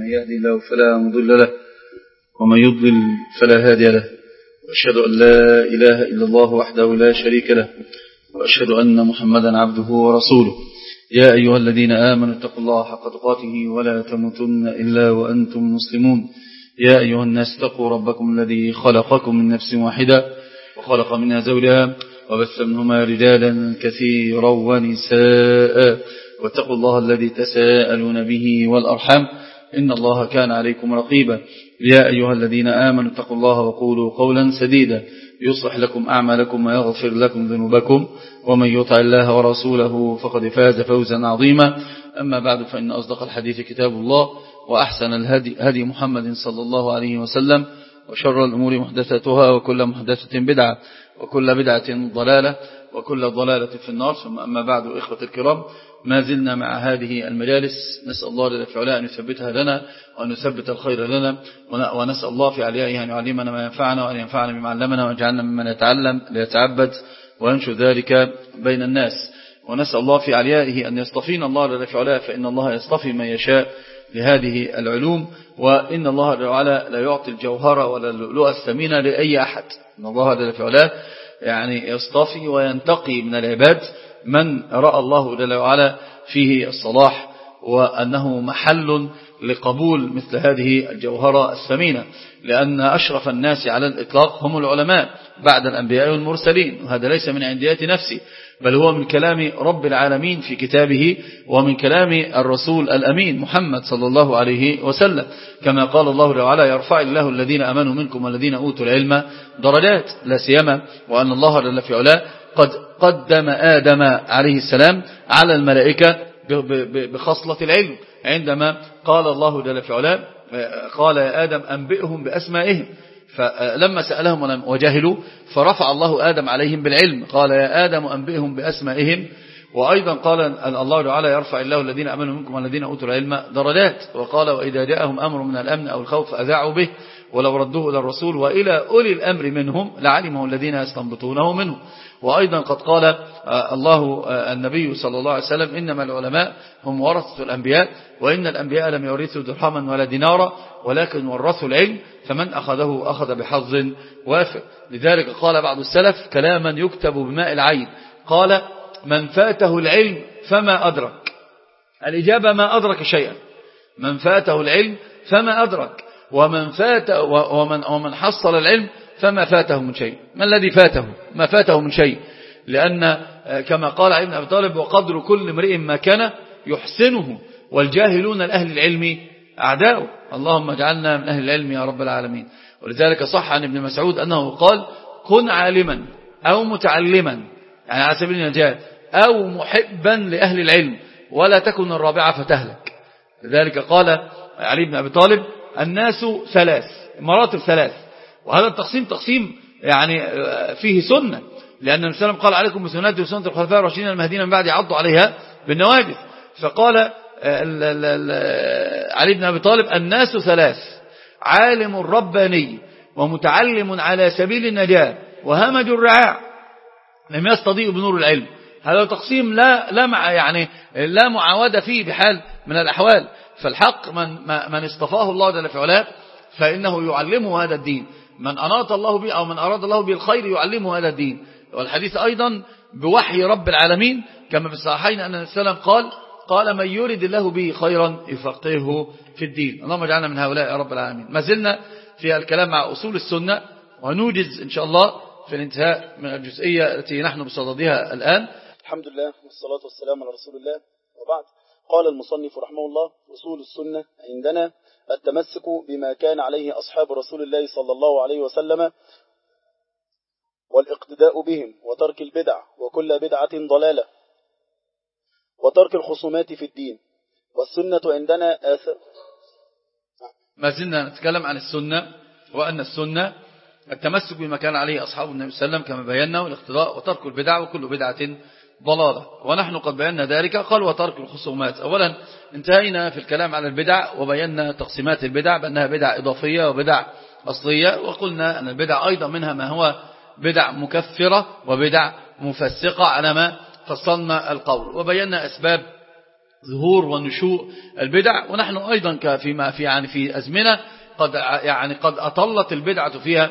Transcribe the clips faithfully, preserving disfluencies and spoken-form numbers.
من يهدي الله فلا مضل له ومن يضلل فلا هادي له، وأشهد أن لا إله إلا الله وحده لا شريك له، وأشهد أن محمدا عبده ورسوله. يا أيها الذين آمنوا اتقوا الله حق تقاته ولا تموتن إلا وأنتم مسلمون. يا أيها الناس اتقوا ربكم الذي خلقكم من نفس واحدة وخلق منها زوجها وبث منهما رجالا كثيرا ونساء، واتقوا الله الذي تساءلون به والأرحام إن الله كان عليكم رقيبا. يا أيها الذين آمنوا اتقوا الله وقولوا قولا سديدا يصلح لكم أعمالكم ويغفر لكم ذنوبكم، ومن يطع الله ورسوله فقد فاز فوزا عظيما. أما بعد، فإن أصدق الحديث كتاب الله، وأحسن الهدي هدي محمد صلى الله عليه وسلم، وشر الأمور محدثاتها، وكل محدثة بدعة، وكل بدعة ضلالة، وكل ضلالة في النار. ثم أما بعد، إخوة الكرام، ما زلنا مع هذه المجالس، نسأل الله جل في علاه أن يثبتها لنا وأن يثبت الخير لنا، ونسأل الله في عليائه أن يعلمنا ما ينفعنا وأن ينفعنا بما علمنا، ويجعلنا ممن يتعلم ليتعبد وينشر ذلك بين الناس. ونسأل الله في عليائه أن يصطفينا الله جل في علاه، فإن الله يصطفي من يشاء لهذه العلوم، وإن الله جل وعلا لا يعطي الجوهر ولا اللؤلؤ الثمين لأي أحد. إن الله جل في علاه يعني يصطفي وينتقي من العباد من رأى الله جل وعلا فيه الصلاح، وأنه محل لقبول مثل هذه الجوهرة الثمينة، لأن أشرف الناس على الإطلاق هم العلماء بعد الأنبياء والمرسلين. وهذا ليس من عنديات نفسي، بل هو من كلام رب العالمين في كتابه، ومن كلام الرسول الأمين محمد صلى الله عليه وسلم، كما قال الله جل وعلا: يرفع الله الذين آمنوا منكم والذين أوتوا العلم درجات. لا سيما وأن الله جل في علاه قد قدم آدم عليه السلام على الملائكة بخصلة العلم، عندما قال الله جل في علاه: قال يا آدم أنبئهم بأسمائهم، فلما سألهم وجهلوا فرفع الله آدم عليهم بالعلم، قال يا آدم أنبئهم بأسمائهم. وأيضا قال الله تعالى: يرفع الله الذين آمنوا منكم والذين أوتوا العلم درجات. وقال: وإذا جاءهم أمر من الأمن أو الخوف أذاعوا به ولو ردوه إلى الرسول وإلى أولي الأمر منهم لعلمه الذين يستنبطونه منه. وأيضا قد قال الله النبي صلى الله عليه وسلم: إنما العلماء هم ورثة الأنبياء، وإن الأنبياء لم يورثوا درهما ولا دينارا ولكن ورثوا العلم، فمن أخذه أخذ بحظ وافر. لذلك قال بعض السلف كلاما يكتب بماء العين، قال: من فاته العلم فما أدرك. الإجابة: ما أدرك شيئا. من فاته العلم فما أدرك، ومن فات ومن ومن حصل العلم فما فاته من شيء. ما الذي فاته؟ ما فاته من شيء، لأن كما قال علي بن أبي طالب: وقدر كل امرئ ما كان يحسنه، والجاهلون لأهل العلم أعداؤه. اللهم اجعلنا من أهل العلم يا رب العالمين. ولذلك صح عن ابن مسعود أنه قال: كن عالما أو متعلما، يعني على سبيل النجاة، أو محبا لأهل العلم، ولا تكن الرابعة فتهلك. لذلك قال علي بن أبي طالب: الناس ثلاث مراتب ثلاث. وهذا التقسيم تقسيم يعني فيه سنة، لأن النبي صلى الله عليه وسلم قال: عليكم بسنتي وسنة الخلفاء الراشدين المهديين من بعد عضوا عليها بالنواجذ. فقال علي بن أبي طالب: الناس ثلاث: عالم رباني، ومتعلم على سبيل النجاة، وهمج الرعاع لم يستضيء بنور العلم. هذا تقسيم لا لا مع يعني لا معاودة فيه بحال من الأحوال. فالحق من من اصطفاه الله جل في علاه فإنه يعلمه هذا الدين، من أناط الله به أو من أراد الله به الخير يعلمه هذا الدين. والحديث أيضا بوحي رب العالمين، كما في الصحيحين أن النبي صلى الله عليه وسلم قال: قال من يريد الله به خيرا يفقهه في الدين. اللهم اجعلنا من هؤلاء يا رب العالمين. ما زلنا في الكلام مع أصول السنة، ونوجز إن شاء الله في الانتهاء من الجزئية التي نحن بصددها الآن. الحمد لله والصلاة والسلام على رسول الله، وبعد. قال المصنف رحمه الله: أصول السنة عندنا التمسك بما كان عليه أصحاب رسول الله صلى الله عليه وسلم، والاقتداء بهم، وترك البدع، وكل بدعة ضلالة، وترك الخصومات في الدين. والسنة عندنا آثار. ما زلنا نتكلم عن السنة، وأن السنة التمسك بما كان عليه أصحاب النبي صلى الله عليه وسلم كما بينا، والاقتداء، وترك البدع، وكل بدعة ضلالة. ونحن قد بينا ذلك. قال: وترك الخصومات. أولا انتهينا في الكلام على البدع، وبينا تقسيمات البدع بأنها بدع إضافية وبدع أصلية، وقلنا أن البدع أيضا منها ما هو بدع مكفرة وبدع مفسقة على ما فصلنا القول. وبينا أسباب ظهور ونشوء البدع. ونحن أيضا فيما في يعني في أزمنة قد يعني قد أطلت البدعة فيها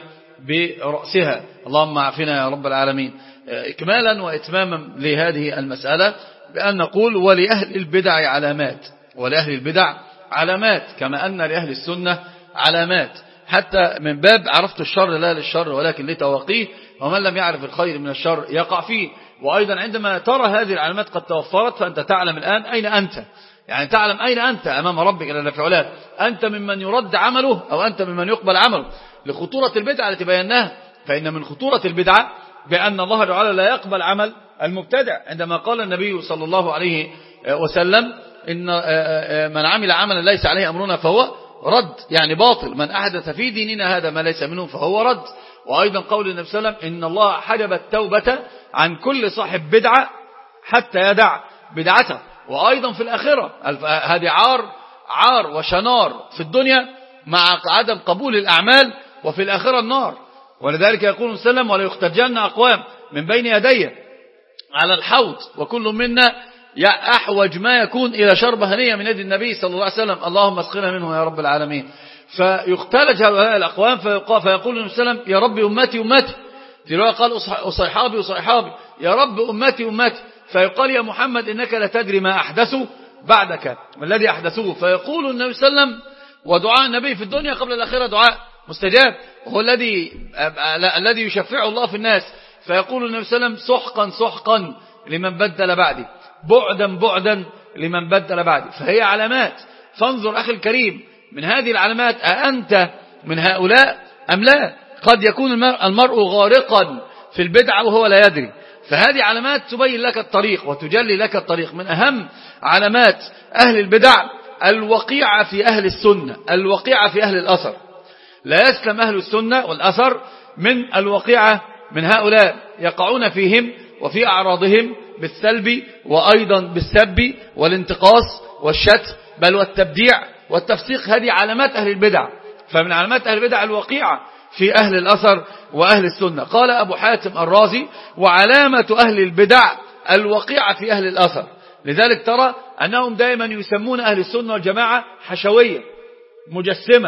برأسها، اللهم عافنا يا رب العالمين. إكمالا وإتماما لهذه المسألة بأن نقول ولأهل البدع علامات، ولأهل البدع علامات كما أن لأهل السنة علامات، حتى من باب عرفت الشر لا للشر ولكن لتوقيه، ومن لم يعرف الخير من الشر يقع فيه. وأيضا عندما ترى هذه العلامات قد توفرت فأنت تعلم الآن أين أنت، يعني تعلم أين أنت أمام ربك جل في علاه، أنت ممن يرد عمله أو أنت ممن يقبل عمله، لخطورة البدعة التي بيناها. فإن من خطورة البدعة بأن الله تعالى لا يقبل عمل المبتدع، عندما قال النبي صلى الله عليه وسلم إن من عمل عملا ليس عليه أمرنا فهو رد، يعني باطل، من أحدث في ديننا هذا ما ليس منه فهو رد. وأيضا قول النبي صلى الله عليه وسلم إن الله حجب التوبة عن كل صاحب بدعة حتى يدع بدعته. وأيضا في الآخرة هذه عار عار وشنار في الدنيا مع عدم قبول الأعمال، وفي الآخرة النار. ولذلك يقول صلى الله عليه وسلم ولا يخترجن أقوام من بين يدي على الحوض وكل منا أحوج ما يكون إلى شربة هنية من يد النبي صلى الله عليه وسلم، اللهم اسقنا منه يا رب العالمين. فيختلج هؤلاء الأقوام فيقول النبي صلى الله عليه وسلم يا رب أمتي أمتي، في رواية قال أصحابي أصحابي، يا رب أمتي أمتي، فيقال يا محمد إنك لا تدري ما أحدثوا بعدك ما الذي أحدثوه. فيقول النبي صلى الله عليه وسلم ودعاء النبي في الدنيا قبل الآخرة دعاء مستجاب، وهو الذي الذي يشفعه الله في الناس. فيقول النبي صلى الله عليه وسلم سحقا سحقا لمن بدل بعدي، بعدا بعدا لمن بدل بعدي. فهي علامات. فانظر أخي الكريم من هذه العلامات أأنت من هؤلاء أم لا؟ قد يكون المرء غارقا في البدعة وهو لا يدري. فهذه علامات تبين لك الطريق وتجلي لك الطريق. من أهم علامات أهل البدع الوقيعة في أهل السنة، الوقيعة في أهل الأثر. لا يسلم أهل السنة والأثر من الوقيعة من هؤلاء، يقعون فيهم وفي أعراضهم بالسلب وأيضا بالسب والانتقاص والشتم بل والتبديع والتفسيق. هذه علامات أهل البدع. فمن علامات أهل البدع الوقيعة في أهل الأثر وأهل السنة. قال أبو حاتم الرازي وعلامة أهل البدع الوقيعة في أهل الأثر. لذلك ترى أنهم دائما يسمون أهل السنة والجماعة حشوية مجسمة،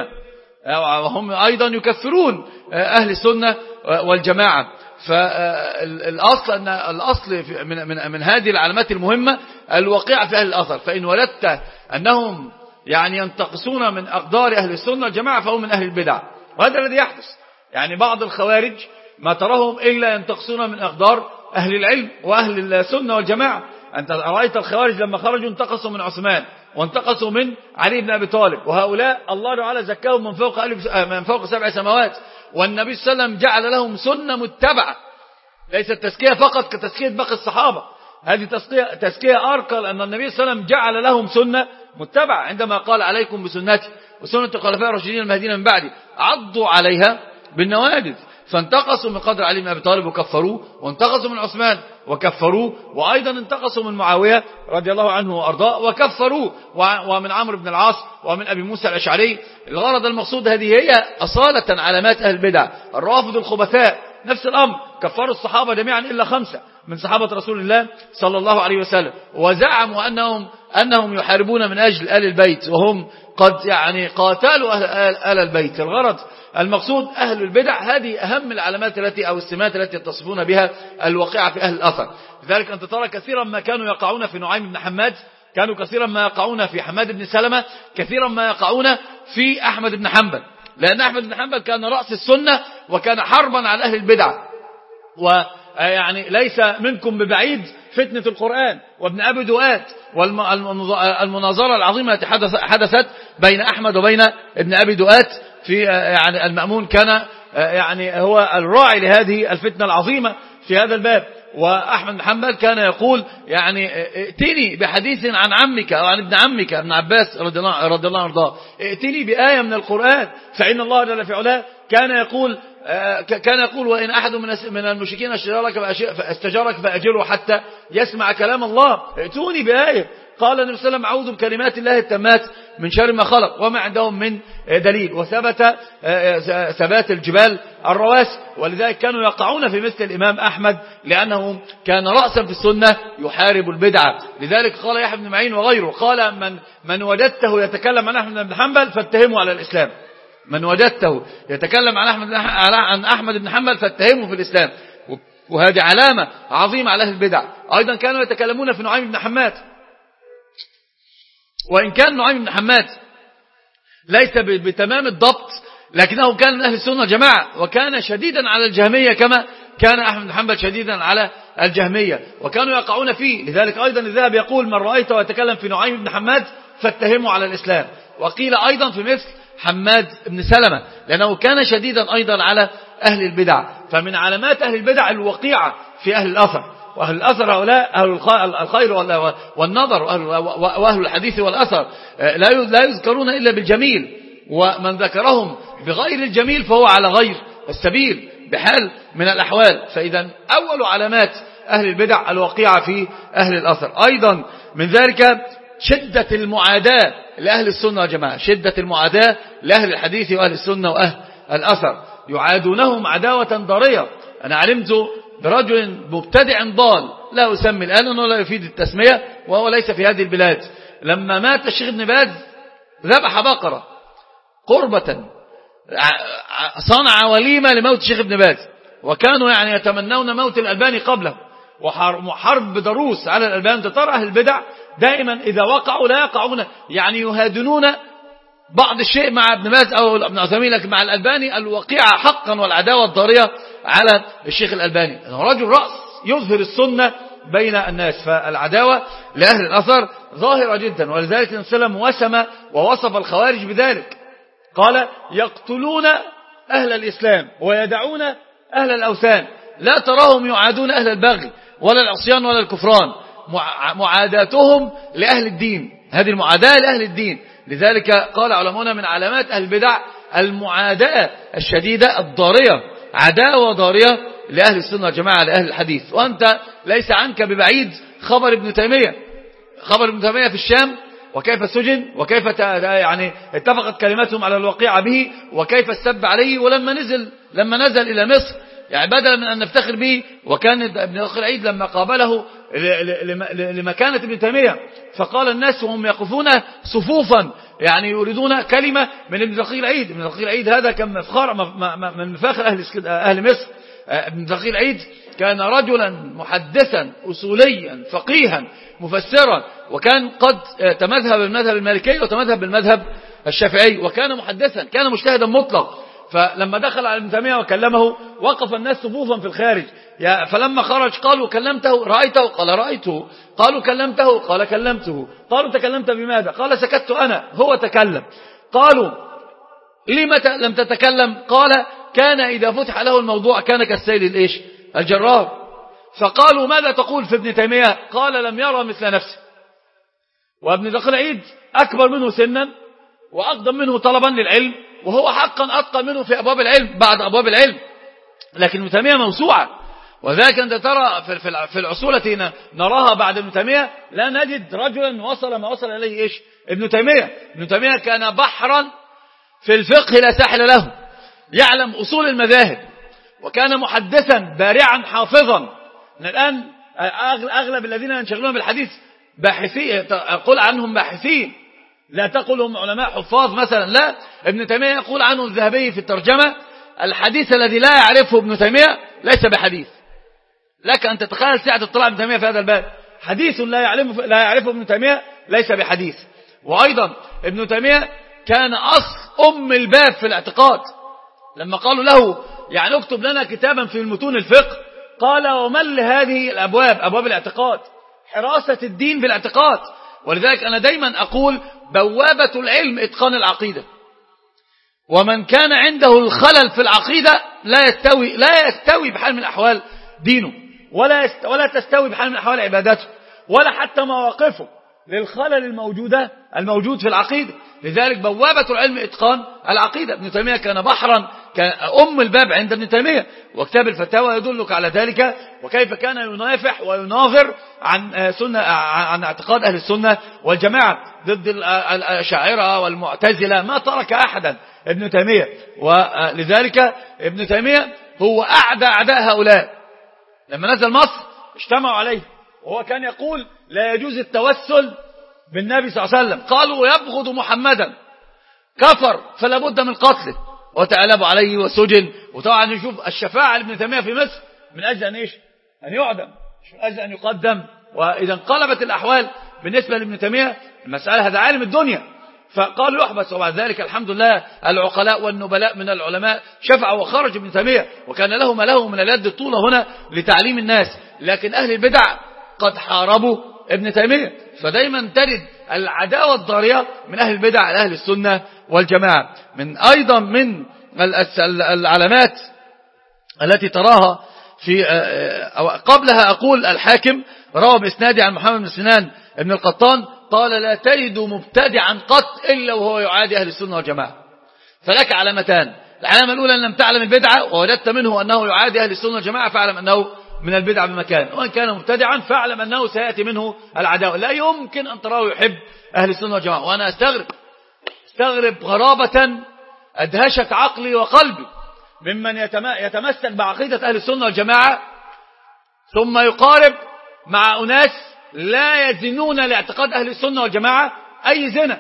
وهم أيضا يكفرون أهل السنة والجماعة. فالأصل أن الأصل من, من, من هذه العلامات المهمة الوقيعة في أهل الأثر. فإن ولدت أنهم يعني ينتقصون من أقدار أهل السنة والجماعة فهم من أهل البدع، وهذا الذي يحدث. يعني بعض الخوارج ما تراهم إلا ينتقصون من أقدار أهل العلم وأهل السنة والجماعة. أنت رأيت الخوارج لما خرجوا انتقصوا من عثمان وانتقصوا من علي بن أبي طالب، وهؤلاء الله تعالى زكاهم من فوق من فوق سبع سماوات، والنبي صلى الله عليه وسلم جعل لهم سنة متبعة، ليست تزكية فقط كتزكية باقي الصحابة، هذه تزكية تزكية أرقى، لأن النبي صلى الله عليه وسلم جعل لهم سنة متبعة عندما قال عليكم بسنتي وسنة الخلفاء الراشدين المهديين من بعدي عضوا عليها بالنواجذ. فانتقصوا من قدر علي بن أبي طالب وكفروه، وانتقصوا من عثمان وكفروه، وأيضا انتقصوا من معاوية رضي الله عنه وأرضاه وكفروه، ومن عمرو بن العاص ومن أبي موسى الأشعري. الغرض المقصود هذه هي أصالة علامات أهل البدع. الرافض الخبثاء نفس الأمر، كفروا الصحابة جميعا إلا خمسة من صحابة رسول الله صلى الله عليه وسلم، وزعموا أنهم أنهم يحاربون من أجل آل البيت وهم قد يعني قاتلوا أهل, آل البيت. الغرض المقصود أهل البدع هذه أهم العلامات التي أو السمات التي يتصفون بها الواقعة في أهل الأثر. لذلك أنت ترى كثيرا ما كانوا يقعون في نعيم بن حماد، كانوا كثيرا ما يقعون في حماد بن سلمة، كثيرا ما يقعون في أحمد بن حنبل، لأن أحمد بن حنبل كان رأس السنة وكان حربا على أهل البدع. ويعني ليس منكم ببعيد فتنة القرآن وابن أبي دؤاد والمناظرة العظيمة التي حدثت بين أحمد وبين ابن أبي دؤاد في يعني المأمون كان يعني هو الراعي لهذه الفتنة العظيمة في هذا الباب. وأحمد بن حنبل كان يقول يعني ائتني بحديث عن عمك أو عن ابن عمك ابن عباس رضي الله رضي الله عنه، ائتني بآية من القرآن، فإن الله جل في علاه كان يقول كان يقول وإن أحد من المشركين استجارك فأجره حتى يسمع كلام الله، ائتوني بآية. قال النبي صلى الله عليه وسلم أعوذ بكلمات الله التامات من شر ما خلق، وما عندهم من دليل. وثبت ثبات الجبال الرواسي، ولذلك كانوا يقعون في مثل الإمام أحمد لأنه كان رأسا في السنة يحارب البدعة. لذلك قال يحيى بن معين وغيره، قال من, من وجدته يتكلم عن أحمد بن حنبل فاتهمه على الإسلام. من وجدته يتكلم عن أحمد, عن أحمد بن حنبل فاتهمه في الإسلام. وهذه علامة عظيمة على أهل البدع. أيضا كانوا يتكلمون في نعيم بن حماد، وإن كان نعيم بن حماد ليس بتمام الضبط لكنه كان من أهل السنة والجماعة، وكان شديدا على الجهمية كما كان أحمد بن حنبل شديدا على الجهمية، وكانوا يقعون فيه. لذلك أيضا الذهبي يقول من رأيته يتكلم في نعيم بن حماد فاتهمه على الإسلام. وقيل أيضا في مثل حماد بن سلمة لأنه كان شديدا أيضا على أهل البدع. فمن علامات أهل البدع الوقيعة في أهل الأثر، وأهل الأثر هؤلاء أهل الخير والنظر وأهل الحديث والأثر لا يذكرون إلا بالجميل، ومن ذكرهم بغير الجميل فهو على غير السبيل بحال من الأحوال. فإذا أول علامات أهل البدع الوقيعة في أهل الأثر. أيضا من ذلك شدة المعاداة لأهل السنة والجماعة، شدة المعاداة لأهل الحديث وأهل السنة وأهل الأثر، يعادونهم عداوة ضارية. أنا علمت برجل مبتدع ضال لا أسمي الآن ولا يفيد التسمية، وهو ليس في هذه البلاد. لما مات الشيخ ابن باز ذبح بقرة قربة، صنع وليمة لموت الشيخ ابن باز، وكانوا يعني يتمنون موت الألباني قبله، وحرب ضروس على الألباني. ترى أهل البدع دائما إذا وقعوا لا يقعون يعني يهادنون بعض الشيء مع ابن باز أو ابن عثيمين، لكن مع الألباني الوقيعة حقا والعداوة الضارية على الشيخ الألباني. رجل رأس يظهر السنة بين الناس، فالعداوة لأهل الأثر ظاهرة جدا. ولذلك النبي صلى الله عليه وسلم وسم ووصف الخوارج بذلك، قال يقتلون أهل الإسلام ويدعون أهل الأوثان، لا تراهم يعادون أهل البغي ولا العصيان ولا الكفران، معاداتهم لأهل الدين، هذه المعاداة لأهل الدين. لذلك قال علماؤنا من علامات أهل البدع المعاداة الشديدة الضارية، عداوة ضارية لأهل السنة والجماعة لأهل الحديث. وأنت ليس عنك ببعيد خبر ابن تيمية، خبر ابن تيمية في الشام، وكيف سجن، وكيف يعني اتفقت كلمتهم على الوقيعة به، وكيف السب عليه. ولما نزل لما نزل إلى مصر يعني بدلا من أن نفتخر به، وكان ابن دقيق العيد لما قابله لمكانة ابن تيمية فقال الناس وهم يقفون صفوفا يعني يريدون كلمة من ابن دقيق العيد. ابن دقيق العيد هذا كان مفخر من مفاخر أهل, أهل مصر. ابن دقيق العيد كان رجلا محدثا أصوليا فقيها مفسرا، وكان قد تمذهب بالمذهب المالكي وتمذهب بالمذهب الشافعي، وكان محدثا كان مجتهدا مطلق. فلما دخل على ابن تيمية وكلمه وقف الناس صفوفا في الخارج، فلما خرج قالوا كلمته رأيته؟ قال رأيته. قالوا كلمته؟ قال كلمته. قالوا تكلمت بماذا؟ قال سكت أنا، هو تكلم. قالوا لمتى لم تتكلم؟ قال كان إذا فتح له الموضوع كان كالسيل الإيش الجرار. فقالوا ماذا تقول في ابن تيمية؟ قال لم يرى مثل نفسه. وابن دقيق العيد أكبر منه سنا وأقدم منه طلبا للعلم، وهو حقا أتقن منه في أبواب العلم بعد أبواب العلم، لكن ابن تيمية موسوعة. وذلك أنت ترى في العصور التي نراها بعد ابن تيمية لا نجد رجلا وصل ما وصل إليه إيش ابن تيمية. ابن تيمية كان بحرا في الفقه لا ساحل له، يعلم أصول المذاهب، وكان محدثا بارعا حافظا. الآن أغلب الذين ينشغلون بالحديث باحثين، أقول عنهم باحثين، لا تقول هم علماء حفاظ مثلا، لا. ابن تيمية يقول عنه الذهبي في الترجمة الحديث الذي لا يعرفه ابن تيمية ليس بحديث. لك أن تتخيل سعة اطلاع ابن تيمية في هذا الباب، حديث لا يعرفه, لا يعرفه ابن تيمية ليس بحديث. وأيضا ابن تيمية كان أصل أم الباب في الاعتقاد. لما قالوا له يعني اكتب لنا كتابا في المتون الفقه، قال ومن لهذه الأبواب؟ أبواب الاعتقاد، حراسة الدين بالاعتقاد. ولذلك أنا دايما أقول بوابة العلم إتقان العقيدة، ومن كان عنده الخلل في العقيدة لا يستوي لا يستوي بحال من الأحوال دينه، ولا يست ولا تستوي بحال من الأحوال عبادته، ولا حتى مواقفه للخلل الموجودة الموجود في العقيدة. لذلك بوابة العلم إتقان العقيدة. ابن تيمية كان بحرا أم الباب عند ابن تيمية، وكتاب الفتاوى يدلك على ذلك، وكيف كان ينافح ويناظر عن سنة عن اعتقاد أهل السنة والجماعة ضد الأشاعرة والمعتزلة، ما ترك أحدا ابن تيمية. ولذلك ابن تيمية هو أعدى أعداء هؤلاء. لما نزل مصر اجتمعوا عليه، وهو كان يقول لا يجوز التوسل بالنبي صلى الله عليه وسلم، قالوا يبغض محمدا، كفر فلا بد من قتله، وتعالبوا عليه وسجن. وطبعا نشوف الشفاعة لابن تيمية في مصر من أجل أن إيش؟ أن يعدم، مش من أجل أن يقدم. وإذا انقلبت الأحوال بالنسبة لابن تيمية المسألة، هذا عالم الدنيا، فقالوا يحبس. وبعد ذلك الحمد لله العقلاء والنبلاء من العلماء شفعوا وخرج ابن تيمية، وكان له ما له من اليد الطولة هنا لتعليم الناس. لكن أهل البدع قد حاربوا ابن تيمية، فدايما ترد العداوة الضارية من أهل البدع على أهل السنة والجماعة. من أيضا من العلامات التي تراها في أو قبلها، أقول الحاكم روى بإسناده عن محمد بن سنان ابن القطان قال لا تجد مبتدعا قط إلا وهو يعادي أهل السنة والجماعة. فلك علامتان: العلامة الأولى أن لم تعلم البدعة ووجدت منه أنه يعادي أهل السنة والجماعة، فاعلم أنه من البدع بمكان، وإن كان مبتدعا فاعلم أنه سيأتي منه العداوة. لا يمكن أن تراه يحب أهل السنة والجماعة. وأنا أستغرب استغرب غرابة أدهشت عقلي وقلبي ممن يتمسك بعقيدة أهل السنة والجماعة ثم يقارب مع أناس لا يزنون لاعتقاد أهل السنة والجماعة أي زنا،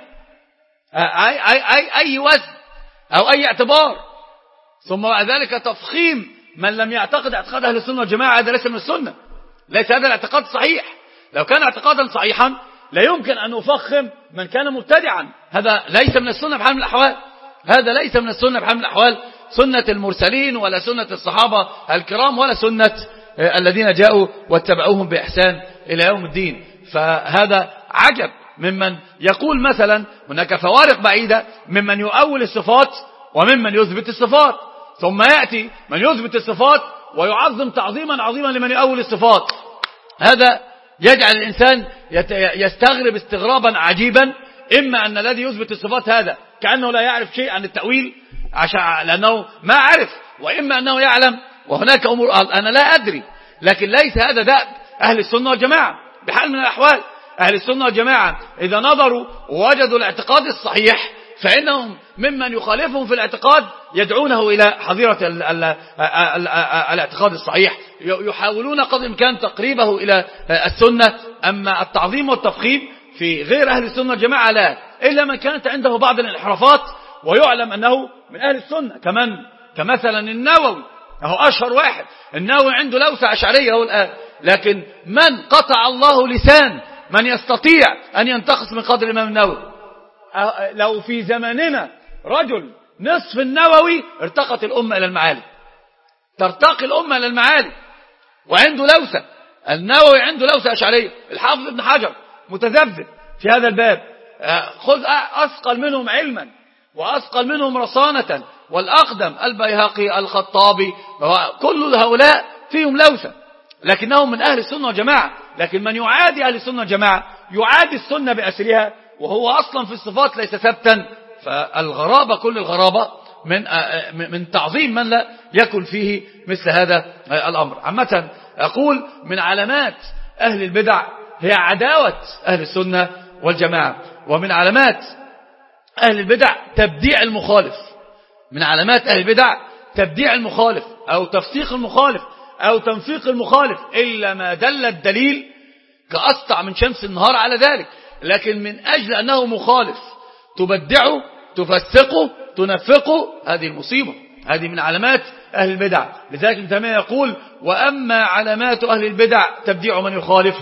أي, أي, أي, أي وزن أو أي اعتبار، ثم بعد ذلك تفخيم من لم يعتقد اعتقاد أهل السنة والجماعة. هذا ليس من السنة، ليس هذا الاعتقاد صحيح. لو كان اعتقادا صحيحا لا يمكن أن نفخم من كان مبتدعا. هذا ليس من السنة بحال من الأحوال، هذا ليس من السنة بحال من الأحوال، سنة المرسلين ولا سنة الصحابة الكرام ولا سنة الذين جاءوا واتبعوهم بإحسان إلى يوم الدين. فهذا عجب ممن يقول مثلا هناك فوارق بعيدة ممن يؤول الصفات وممن يثبت الصفات، ثم يأتي من يثبت الصفات ويعظم تعظيما عظيما لمن يؤول الصفات. هذا يجعل الإنسان يستغرب استغرابا عجيبا، إما أن الذي يثبت الصفات هذا كأنه لا يعرف شيء عن التأويل عشان لأنه ما عرف، وإما أنه يعلم وهناك أمور أنا لا أدري. لكن ليس هذا دأب أهل السنة والجماعة بحال من الأحوال. أهل السنة والجماعة إذا نظروا ووجدوا الاعتقاد الصحيح فإنهم ممن يخالفهم في الاعتقاد يدعونه إلى حظيرة ال ال ال الاعتقاد الصحيح، يحاولون قدر الإمكان تقريبه إلى السنة. أما التعظيم والتفخيم في غير أهل السنة والجماعة لا، إلا من كانت عنده بعض الانحرافات ويعلم أنه من أهل السنة. كمان كمثلا النووي، هو أشهر واحد. النووي عنده لوثة أشعرية هو الآن، لكن من قطع الله لسان من يستطيع أن ينتقص من قدر الإمام النووي؟ لو في زماننا رجل نصف النووي ارتقت الأمة إلى المعالي، ترتقي الأمة إلى المعالي، وعنده لوثة. النووي عنده لوثة أشعرية. الحافظ ابن حجر متذبذب في هذا الباب، خذ أثقل منهم علما وأثقل منهم رصانة، والأقدم البيهقي الخطابي، كل هؤلاء فيهم لوثة لكنهم من أهل السنة والجماعة. لكن من يعادي أهل السنة والجماعة يعادي السنة بأسرها، وهو أصلا في الصفات ليس ثبتا. فالغرابة كل الغرابة من من تعظيم من لا يكن فيه مثل هذا الأمر. عامة أقول من علامات أهل البدع هي عداوة أهل السنة والجماعة، ومن علامات أهل البدع تبديع المخالف. من علامات أهل البدع تبديع المخالف أو تفسيق المخالف أو تنفيق المخالف، إلا ما دل الدليل كأسطع من شمس النهار على ذلك. لكن من أجل أنه مخالف تبدعه تفسقه تنفقه، هذه المصيبة، هذه من علامات أهل البدع. لذلك ابن تيمية يقول وأما علامات أهل البدع تبديع من يخالفه،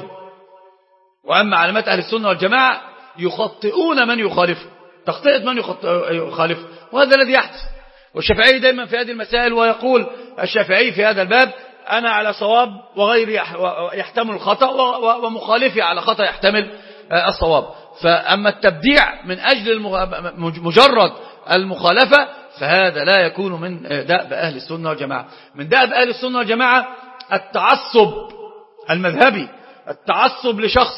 وأما علامات أهل السنة والجماعة يخطئون من يخالفه، تخطئة من يخالفه، وهذا الذي يحدث. والشافعي دائما في هذه المسائل ويقول الشافعي في هذا الباب أنا على صواب وغيري يحتمل الخطأ، ومخالفي على خطأ يحتمل الصواب. فأما التبديع من أجل مجرد المخالفة فهذا لا يكون من دأب أهل السنة والجماعة. من دأب أهل السنة والجماعة التعصب المذهبي، التعصب لشخص.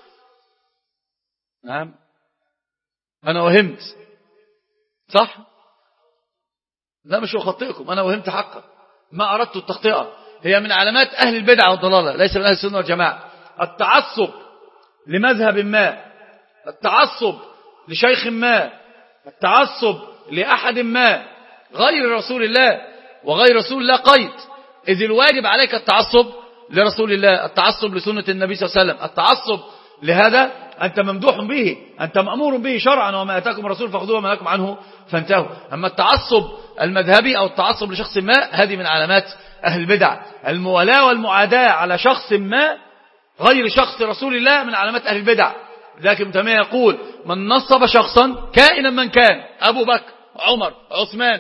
نعم، أنا وهمت صح؟ لا مش أخطئكم، أنا وهمت حقا، ما أردت التخطئة. هي من علامات أهل البدع والضلالة، ليس من أهل السنة والجماعة. التعصب لمذهب ما، التعصب لشيخ ما، التعصب لأحد ما غير رسول الله وغير رسول الله قيد. إذ الواجب عليك التعصب لرسول الله، التعصب لسنة النبي صلى الله عليه وسلم، التعصب لهذا أنت ممدوح به، أنت مأمور به شرعا، وما أتاكم الرسول فخذوه وما نهاكم عنه فانتهوا. أما التعصب المذهبي أو التعصب لشخص ما، هذه من علامات أهل البدع. الموالاة والمعاداة على شخص ما غير شخص رسول الله من علامات أهل البدع. لذلك ابن تيمية يقول: من نصب شخصا كائنا من كان، أبو بكر، عمر، عثمان،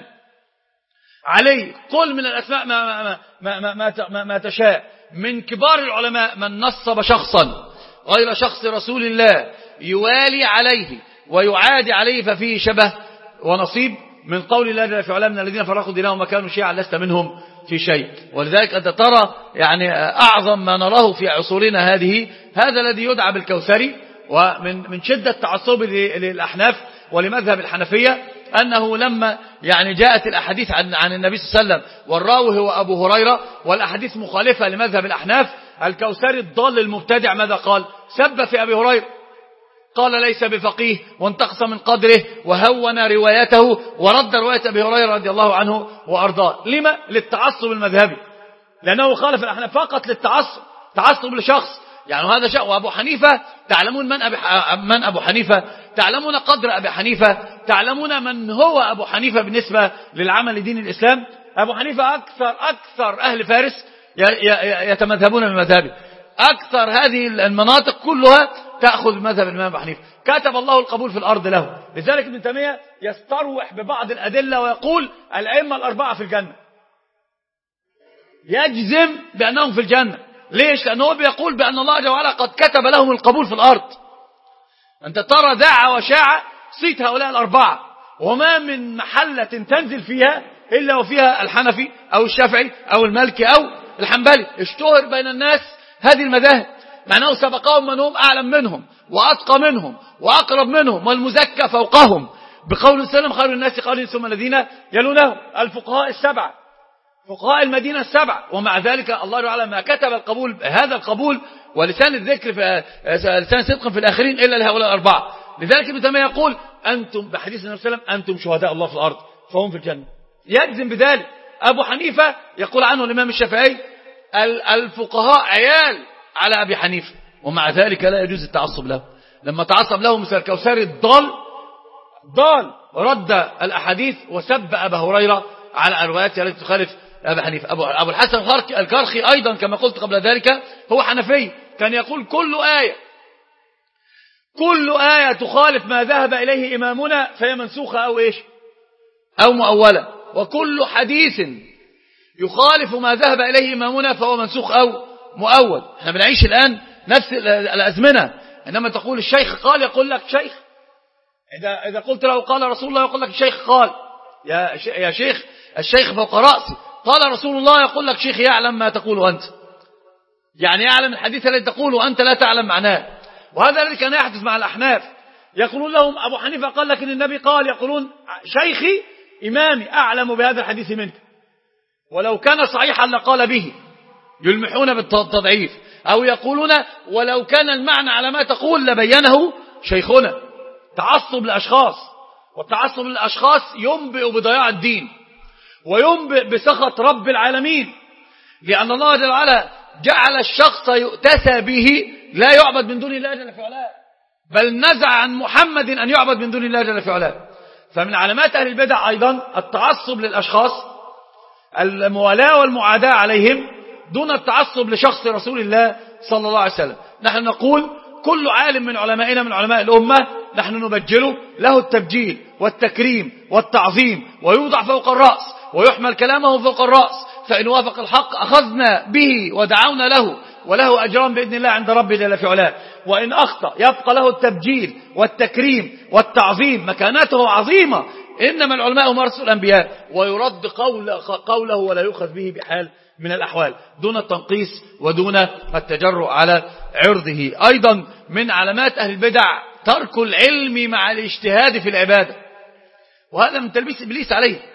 علي، قل من الأسماء ما, ما, ما, ما, ما, ما, ما تشاء، من كبار العلماء من نصب شخصا غير شخص رسول الله يوالي عليه ويعادي عليه ففيه شبه ونصيب من قول الله جل وعلا: من الذين فرقوا دينهم وكانوا شيعا لست منهم في شيء. ولذلك أنت ترى يعني أعظم ما نراه في عصورنا هذه هذا الذي يدعى بالكوثري، ومن من شدة تعصب للأحناف ولمذهب الحنفية أنه لما يعني جاءت الأحاديث عن عن النبي صلى الله عليه وسلم والراوي هو أبو هريرة والأحاديث مخالفة لمذهب الأحناف، الكوثري الضال المبتدع ماذا قال؟ سب في أبي هريرة، قال ليس بفقيه، وانتقص من قدره، وهون روايته، ورد رواية أبي هريرة رضي الله عنه وأرضاه. لما؟ للتعصب المذهبي، لأنه خالف الأحناف فقط للتعصب، تعصب لشخص. يعني هذا شيء. وأبو حنيفة تعلمون من أبي من أبو حنيفة، تعلمون قدر أبي حنيفة، تعلمون من هو أبو حنيفة بالنسبة للعمل لدين الإسلام. أبو حنيفة أكثر أكثر أهل فارس يتمذهبون بمذهبه، أكثر هذه المناطق كلها تأخذ مذهب الإمام أبو حنيفة، كتب الله القبول في الأرض له. لذلك ابن تيمية يستروح ببعض الأدلة ويقول الأئمة الأربعة في الجنة، يجزم بأنهم في الجنة. ليش؟ لأنه بيقول بأن الله جل وعلا قد كتب لهم القبول في الأرض. أنت ترى داعة وشاعة صيت هؤلاء الأربعة، وما من محلة تنزل فيها إلا وفيها الحنفي أو الشافعي أو المالكي أو الحنبلي. اشتهر بين الناس هذه المذاهب، معناه سبقهم من هم أعلم منهم وأتقى منهم وأقرب منهم والمزكى فوقهم، بقول السلام: خير الناس قرني ثم الذين يلونهم. الفقهاء السبعة، فقهاء المدينة السبعة، ومع ذلك الله تعالى ما كتب القبول، هذا القبول ولسان الذكر في لسان صدق في الآخرين إلا لهؤلاء الأربعة. لذلك ابن تيمية يقول: أنتم بحديث النبي صلى الله عليه وسلم أنتم شهداء الله في الأرض فهم في الجنة، يجزم بذلك. أبو حنيفة يقول عنه الإمام الشافعي: الفقهاء عيال على أبي حنيفة، ومع ذلك لا يجوز التعصب له. لما تعصب له مثل الكوثري الضال ضال رد الأحاديث وسب أبا هريرة على الروايات التي تخالف أبي حنيفة. أبو, أبو الحسن الكرخي أيضا كما قلت قبل ذلك هو حنفي، كان يقول: كل آية كل آية تخالف ما ذهب إليه إمامنا فهي منسوخة أو إيش أو مؤولة، وكل حديث يخالف ما ذهب إليه إمامنا فهو منسوخ أو مؤول. احنا بنعيش الآن نفس الأزمنة، إنما تقول الشيخ قال يقول لك شيخ، إذا إذا قلت له قال رسول الله يقول لك الشيخ قال. يا يا شيخ، الشيخ فوق رأسي، قال رسول الله يقول لك شيخ يعلم ما تقول أنت، يعني يعلم الحديث الذي تقول وأنت لا تعلم معناه. وهذا الذي كان يحدث مع الأحناف، يقولون لهم أبو حنيفة قال لك إن النبي قال، يقولون شيخي إمامي أعلم بهذا الحديث منك، ولو كان صحيحا لقال به، يلمحون بالتضعيف. أو يقولون ولو كان المعنى على ما تقول لبينه شيخنا. تعصب لأشخاص، والتعصب للأشخاص ينبئ بضياع الدين وينبئ بسخط رب العالمين، لأن الله جل وعلا جعل الشخص يؤتسى به لا يعبد من دون الله جل في علاه، بل نزع عن محمد أن يعبد من دون الله جل في علاه. فمن علامات أهل البدع أيضا التعصب للأشخاص، الموالاة والمعاداة عليهم دون التعصب لشخص رسول الله صلى الله عليه وسلم. نحن نقول كل عالم من علمائنا من علماء الأمة نحن نبجله، له التبجيل والتكريم والتعظيم، ويوضع فوق الرأس ويحمل كلامه فوق الرأس، فإن وافق الحق أخذنا به ودعونا له، وله أجران بإذن الله عند ربه جل في علاه. وإن أخطأ يبقى له التبجيل والتكريم والتعظيم، مكانته عظيمة، إنما العلماء هم ورثة الأنبياء، ويرد قول قوله ولا يؤخذ به بحال من الأحوال، دون التنقيص ودون التجرؤ على عرضه. أيضا من علامات أهل البدع ترك العلم مع الاجتهاد في العبادة، وهذا من تلبيس إبليس عليه.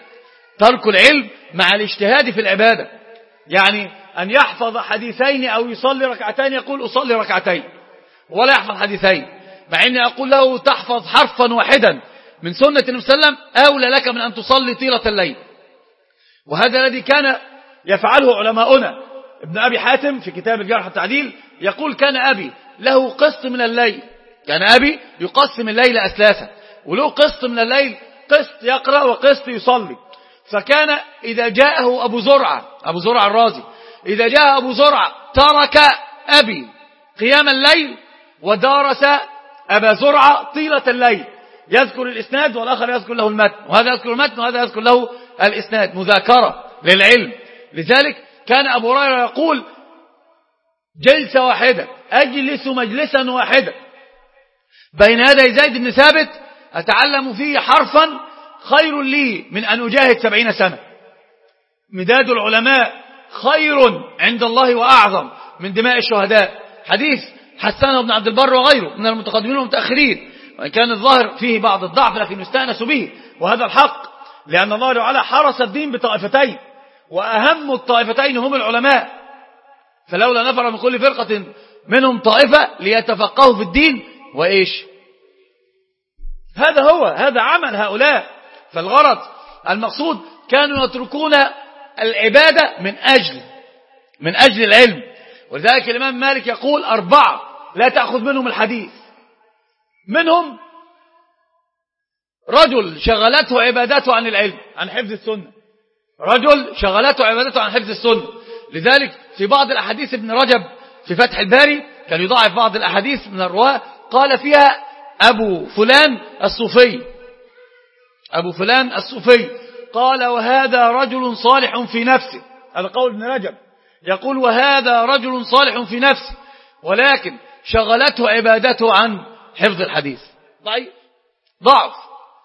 ترك العلم مع الاجتهاد في العبادة، يعني أن يحفظ حديثين أو يصلي ركعتين يقول أصلي ركعتين ولا يحفظ حديثين، مع أني أقول له تحفظ حرفا واحدا من سنة النبي صلى الله عليه وسلم أولى لك من أن تصلي طيلة الليل. وهذا الذي كان يفعله علماؤنا. ابن أبي حاتم في كتاب الجرح والتعديل يقول كان أبي له قسط من الليل، كان أبي يقسم الليل أثلاثة، وله قسط من الليل قسط يقرأ وقسط يصلي. فكان إذا جاءه أبو زرعة أبو زرعة الرازي إذا جاء أبو زرعة ترك أبي قيام الليل ودارس أبا زرعة طيلة الليل، يذكر الإسناد والآخر يذكر له المتن، وهذا يذكر المتن وهذا يذكر له الإسناد، مذاكرة للعلم. لذلك كان أبو هريرة يقول جلسة واحدة أجلس مجلسا واحدا بين يدي زيد بن ثابت أتعلم فيه حرفا خير لي من أن أجاهد سبعين سنة. مداد العلماء خير عند الله وأعظم من دماء الشهداء، حديث حسنه ابن عبد البر وغيره من المتقدمين والمتأخرين، وإن كان الظاهر فيه بعض الضعف لكن يستأنس به، وهذا الحق، لأن الله تعالى حرس الدين بطائفتين، وأهم الطائفتين هم العلماء، فلولا نفر من كل فرقة منهم طائفة ليتفقهوا في الدين وإيش، هذا هو هذا عمل هؤلاء. فالغرض المقصود كانوا يتركون العبادة من أجل من أجل العلم. ولذلك الإمام مالك يقول أربعة لا تأخذ منهم الحديث، منهم رجل شغلته عبادته عن العلم عن حفظ السنة، رجل شغلته عبادته عن حفظ السنة. لذلك في بعض الأحاديث ابن رجب في فتح الباري كان يضاعف بعض الأحاديث من الرواة قال فيها أبو فلان الصوفي أبو فلان الصوفي قال وهذا رجل صالح في نفسه، هذا قول ابن رجب، يقول وهذا رجل صالح في نفسه ولكن شغلته عبادته عن حفظ الحديث، ضعيف ضعف.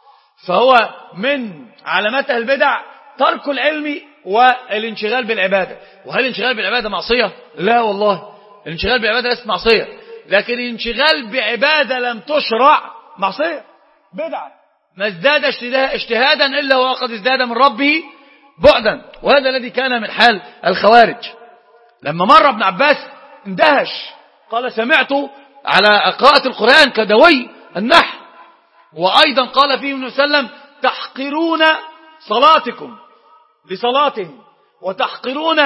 فهو من علامات البدع ترك العلم والانشغال بالعبادة. وهل الانشغال بالعبادة معصية؟ لا والله، الانشغال بالعبادة ليست معصية، لكن الانشغال بعبادة لم تشرع معصية بدعة. ما ازداد اجتهادا إلا وقد ازداد من ربه بعدا. وهذا الذي كان من حال الخوارج. لما مر ابن عباس اندهش قال سمعت على قراءة القرآن كدوي النحل، وأيضا قال فيه النبي صلى الله عليه وسلم تحقرون صلاتكم لصلاتهم وتحقرون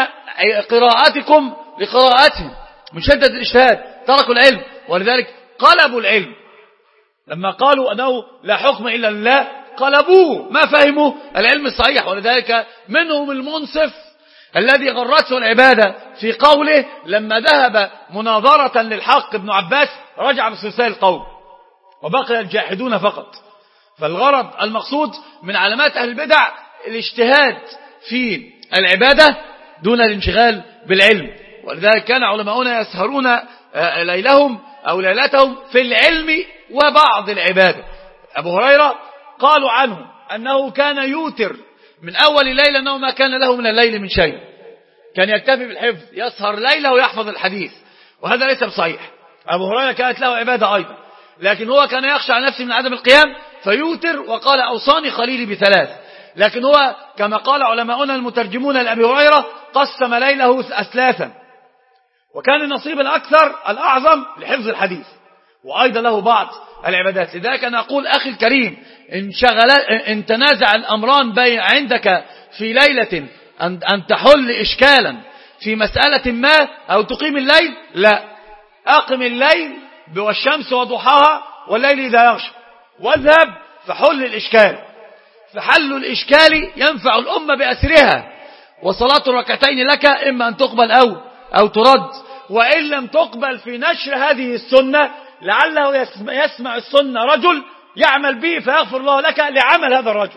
قراءتكم لقراءتهم. من شدة الاجتهاد تركوا العلم، ولذلك قلبوا العلم. لما قالوا أنه لا حكم إلا لله قلبوه، ما فهموا العلم الصحيح. ولذلك منهم المنصف الذي غرته العبادة في قوله لما ذهب مناظرة للحق ابن عباس رجع بسلسال القوم وبقي الجاحدون فقط. فالغرض المقصود من علامات أهل البدع الاجتهاد في العبادة دون الانشغال بالعلم. ولذلك كان علماؤنا يسهرون ليلهم أو ليلتهم في العلم وبعض العبادة. أبو هريرة قالوا عنه أنه كان يوتر من أول ليلة أنه ما كان له من الليل من شيء، كان يكتفي بالحفظ، يسهر ليلة ويحفظ الحديث، وهذا ليس بصحيح. أبو هريرة كانت له عبادة أيضا، لكن هو كان يخشى على نفسه من عدم القيام فيوتر، وقال أوصاني خليلي بثلاث. لكن هو كما قال علماؤنا المترجمون لأبي هريرة قسم ليله أثلاثا، وكان النصيب الأكثر الأعظم لحفظ الحديث، وأيضا له بعض العبادات. لذلك أنا أقول أخي الكريم إن, شغل إن تنازع الأمران بين عندك في ليلة أن, أن تحل إشكالا في مسألة ما أو تقيم الليل، لا، أقم الليل والشمس وضحاها والليل إذا يغشى، واذهب فحل الإشكال. فحل الإشكال ينفع الأمة بأسرها، وصلاة الركعتين لك إما أن تقبل أو, أو ترد. وإن لم تقبل في نشر هذه السنة لعله يسمع السنة رجل يعمل به فيغفر الله لك لعمل هذا الرجل،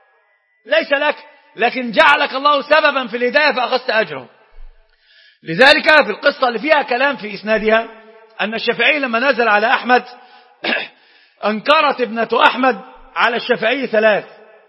ليس لك، لكن جعلك الله سببا في الهداية فأخذت أجره. لذلك في القصة اللي فيها كلام في إسنادها أن الشافعي لما نزل على أحمد أنكرت ابنة أحمد على الشافعي ثلاث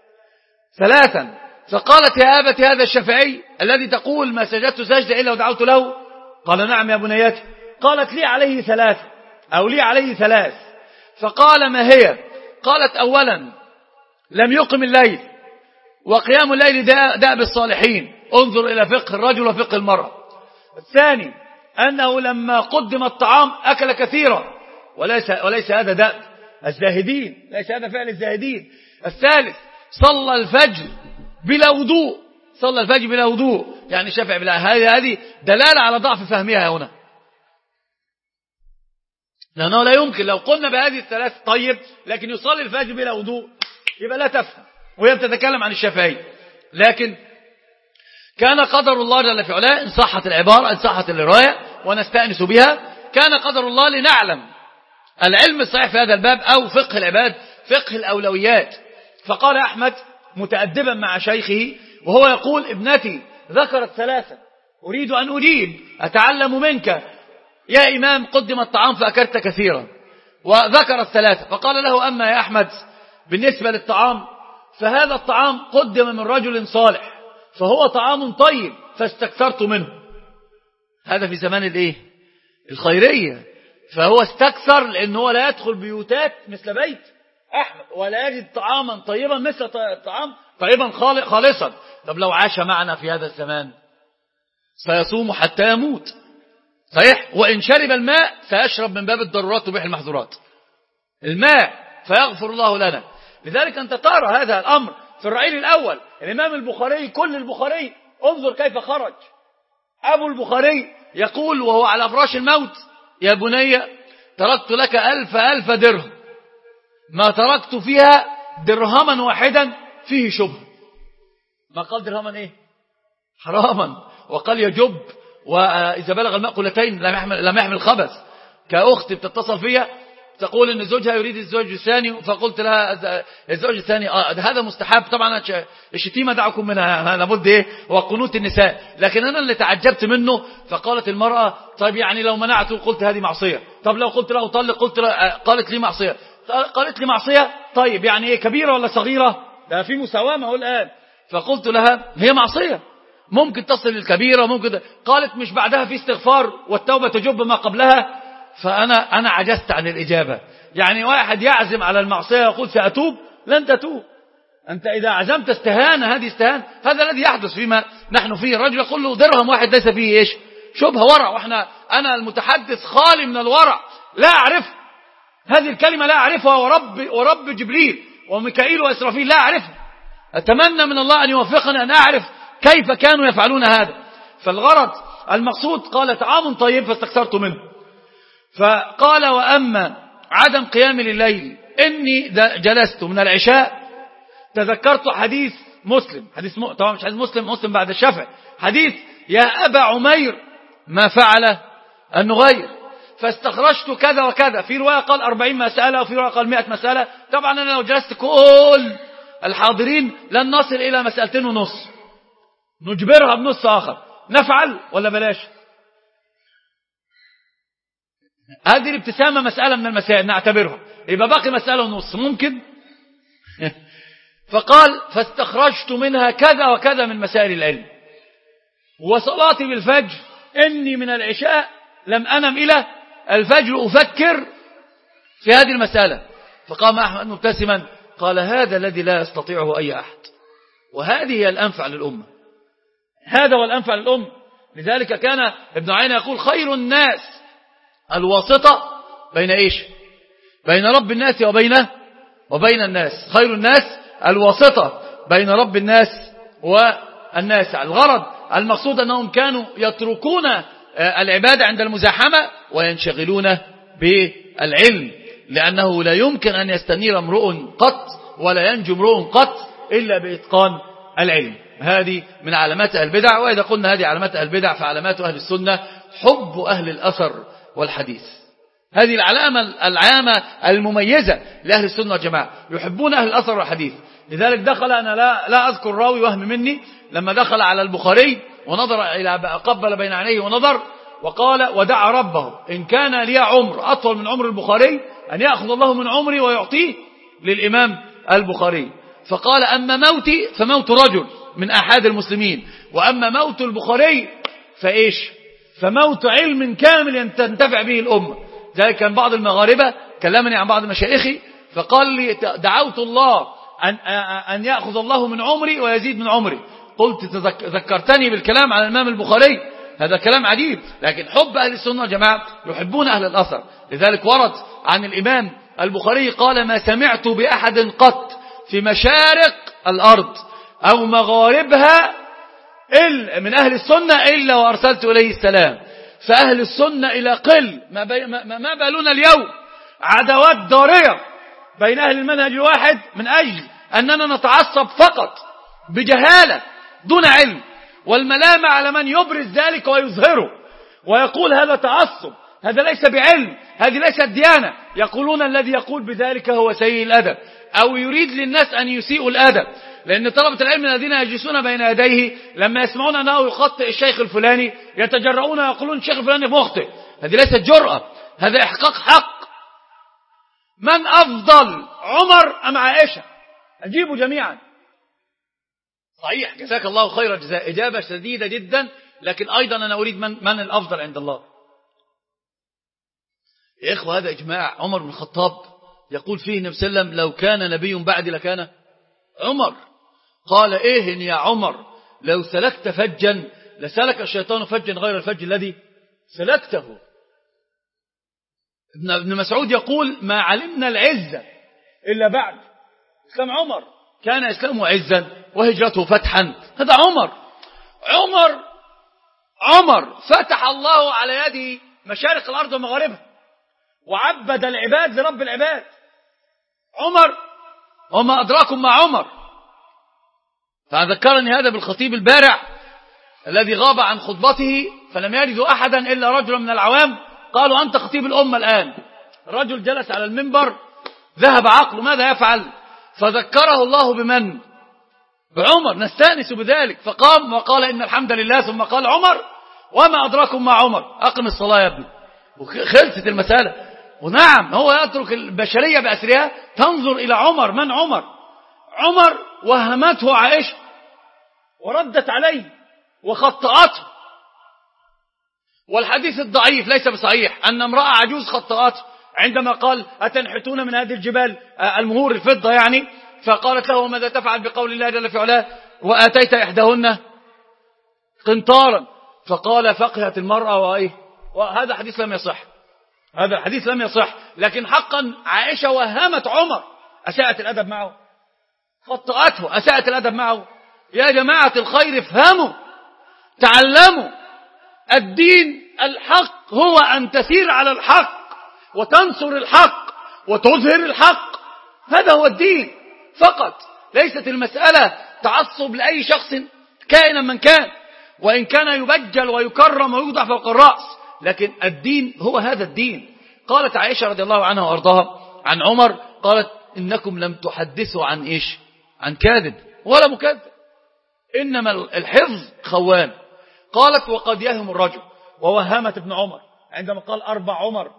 ثلاثا فقالت يا أبت هذا الشافعي الذي تقول ما سجدت سجدة إلا ودعوت له؟ قال نعم يا بنياتي. قالت لي عليه ثلاث أو لي عليه ثلاث. فقال ما هي؟ قالت أولا لم يقم الليل، وقيام الليل دأب الصالحين، انظر إلى فقه الرجل وفقه المرأة. الثاني أنه لما قدم الطعام أكل كثيرا، وليس, وليس هذا دأب الزاهدين، ليس هذا فعل الزاهدين. الثالث صلى الفجر بلا وضوء، صلى الفجر بلا وضوء، يعني شافع بلا. هذه هذه دلالة على ضعف فهمها هنا، لأنه لا يمكن لو قلنا بهذه الثلاث طيب لكن يصلي الفجر بلا وضوء يبقى لا تفهم، وهي بتتكلم عن الشافعي. لكن كان قدر الله جل في علاه، إن صحت العبارة، إن صحت الرواية ونستأنس بها، كان قدر الله لنعلم العلم الصحيح في هذا الباب أو فقه العباد، فقه الأولويات. فقال أحمد متأدبا مع شيخه وهو يقول: ابنتي ذكرت ثلاثة أريد أن أجيب، أتعلم منك يا إمام، قدم الطعام فأكلت كثيرا، وذكر الثلاثة. فقال له: أما يا أحمد بالنسبة للطعام فهذا الطعام قدم من رجل صالح فهو طعام طيب فاستكثرت منه. هذا في زمان الايه الخيرية، فهو استكثر لأنه لا يدخل بيوتات مثل بيت أحمد ولا يجد طعاما طيبا مثل طعام طيبا خالصا. طب لو عاش معنا في هذا الزمان سيصوم حتى يموت، صحيح، وإن شرب الماء سيشرب من باب الضرورات تبيح المحظورات، الماء، فيغفر الله لنا. لذلك أنت ترى هذا الأمر في الرعيل الأول. الإمام البخاري، كل البخاري انظر كيف خرج. أبو البخاري يقول وهو على فراش الموت: يا بني تركت لك ألف ألف درهم ما تركت فيها درهما واحدا فيه شبه. ما قال درهما ايه حراما، وقال يجب، وإذا بلغ الماء قلتين لم يحمل, لم يحمل خبث. كأخت بتتصل فيها تقول ان زوجها يريد الزوج الثاني، فقلت لها الزوج الثاني آه هذا مستحب. طبعا الشتيمة دعكم منها، لابد ايه هو قنوت النساء، لكن انا اللي تعجبت منه. فقالت المرأة: طيب يعني لو منعته قلت هذه معصية، طب لو قلت له طلق قلت له، قالت لي معصية، قالت لي معصية، طيب يعني ايه كبيرة ولا صغيرة؟ ده في مساومة اهو الآن. فقلت لها هي معصية ممكن تصل للكبيرة ممكن. قالت مش بعدها في استغفار والتوبة تجب ما قبلها. فأنا أنا عجزت عن الإجابة. يعني واحد يعزم على المعصية يقول سأتوب، لن تتوب. أنت إذا عزمت استهان، هذه استهان. هذا الذي يحدث فيما نحن فيه. الرجل يقول له درهم واحد ليس فيه إيش شبهة ورع، وإحنا أنا المتحدث خالي من الورع، لا أعرف هذه الكلمة، لا أعرفها، ورب, ورب جبريل وميكائيل وإسرافيل لا أعرفها. أتمنى من الله أن يوفقنا أن أعرف كيف كانوا يفعلون هذا. فالغرض المقصود قال طعام طيب فاستكثرت منه. فقال: وأما عدم قيام الليل إني جلست من العشاء تذكرت حديث مسلم، حديث م... طبعا مش حديث مسلم، مسلم بعد الشافعي، حديث يا أبا عمير ما فعل النغير، فاستخرجت كذا وكذا. في رواية قال أربعين مسألة وفي رواية قال مئة مسألة. طبعا أنا لو جلست كل الحاضرين لن نصل إلى مسألتين ونص، نجبرها بنص آخر. نفعل ولا بلاش؟ هذه الابتسامة مسألة من المسائل نعتبرها، يبقى باقي مسألة ونص ممكن. فقال: فاستخرجت منها كذا وكذا من مسائل العلم، وصلاتي بالفجر إني من العشاء لم أنم إلى الفجر أفكر في هذه المسألة. فقام أحمد مبتسما قال: هذا الذي لا يستطيعه أي أحد، وهذه هي الأنفع للأمة، هذا هو الأنفع للأمة. لذلك كان ابن عيينة يقول: خير الناس الواسطة بين إيش بين رب الناس وبين وبين الناس. خير الناس الواسطة بين رب الناس والناس. الغرض المقصود أنهم كانوا يتركون العبادة عند المزاحمة وينشغلون بالعلم، لأنه لا يمكن أن يستنير امرؤ قط ولا ينجو امرؤ قط إلا بإتقان العلم. هذه من علامات أهل البدع. وإذا قلنا هذه علامات أهل البدع فعلامات أهل السنة حب أهل الأثر والحديث. هذه العلامة العامة المميزة لأهل السنة والجماعة، يحبون أهل الأثر والحديث. لذلك دخل، أنا لا, لا أذكر راوي وهم مني، لما دخل على البخاري ونظر إلى قبل بين عينيه ونظر وقال: ودعا ربه إن كان لي عمر أطول من عمر البخاري أن يأخذ الله من عمري ويعطيه للإمام البخاري. فقال: أما موتي فموت رجل من أحد المسلمين، وأما موت البخاري فإيش فموت علم كامل تنتفع به الأمة. ذلك كان بعض المغاربة كلمني عن بعض مشايخي فقال لي: دعوت الله أن, أن يأخذ الله من عمري ويزيد من عمري. قلت ذكرتني بالكلام على الإمام البخاري، هذا كلام عجيب، لكن حب أهل السنة والجماعة يحبون أهل الأثر. لذلك ورد عن الإمام البخاري قال: ما سمعت بأحد قط في مشارق الأرض أو مغاربها إلا من أهل السنة إلا وأرسلت إليه السلام. فأهل السنة إلى قل ما, بي ما, ما بالون اليوم عداوات ضارية بين أهل المنهج الواحد من أجل أننا نتعصب فقط بجهالة دون علم، والملامة على من يبرز ذلك ويظهره ويقول هذا تعصب، هذا ليس بعلم، هذه ليست ديانة. يقولون الذي يقول بذلك هو سيء الأدب أو يريد للناس أن يسيئوا الأدب، لأن طلبة العلم الذين يجلسون بين يديه لما يسمعون أنه يخطئ الشيخ الفلاني يتجرؤون ويقولون الشيخ الفلاني مخطئ. هذه ليست جرأة، هذا إحقاق حق. من أفضل، عمر أم عائشة؟ أجيبوا جميعا. صحيح، جزاك الله خير الجزاء، إجابة شديدة جدا، لكن أيضا أنا أريد من, من الأفضل عند الله. يا إخوة هذا إجماع. عمر بن الخطاب يقول فيه النبي صلى الله عليه وسلم: لو كان نبي بعدي لكان عمر. قال: إيه يا عمر، لو سلكت فجا لسلك الشيطان فجا غير الفج الذي سلكته. ابن مسعود يقول: ما علمنا العزة إلا بعد إسلام عمر، كان إسلامه عزا وهجرته فتحا. هذا عمر. عمر عمر فتح الله على يده مشارق الأرض ومغاربها وعبد العباد لرب العباد. عمر وما أدراكم مع عمر. فذكرني هذا بالخطيب البارع الذي غاب عن خطبته فلم يجدوا أحدا إلا رجلا من العوام، قالوا: أنت خطيب الأمة الآن. الرجل جلس على المنبر ذهب عقله، ماذا يفعل؟ فذكره الله بمن؟ بعمر. نستأنس بذلك. فقام وقال: إن الحمد لله. ثم قال: عمر وما أدراكم مع عمر، أقم الصلاة يا ابني. وخلصت المسألة. ونعم، هو يترك البشرية بأسرها تنظر إلى عمر. من عمر؟ عمر وهمته عائشة وردت عليه وخطأته. والحديث الضعيف ليس بصحيح أن امرأة عجوز خطأته عندما قال: أتنحتون من هذه الجبال المهور الفضة يعني، فقالت له: ماذا تفعل بقول الله جل في علاه وآتيت إحداهن قنطارا؟ فقال: فقهت المرأة وإيه. وهذا حديث لم يصح، هذا الحديث لم يصح. لكن حقا عائشة وهمت عمر، أساءت الأدب معه، خطأته، أساءت الأدب معه. يا جماعة الخير افهموا، تعلموا. الدين الحق هو أن تسير على الحق وتنصر الحق وتظهر الحق. هذا هو الدين فقط. ليست المسألة تعصب لأي شخص كائنا من كان، وإن كان يبجل ويكرم ويوضع فوق الرأس، لكن الدين هو هذا الدين. قالت عائشة رضي الله عنها وأرضاها عن عمر، قالت: إنكم لم تحدثوا عن إيش؟ عن كاذب ولا مكذب، إنما الحفظ خوان. قالت: وقد يهم الرجل. ووهمت ابن عمر عندما قال أربع عمر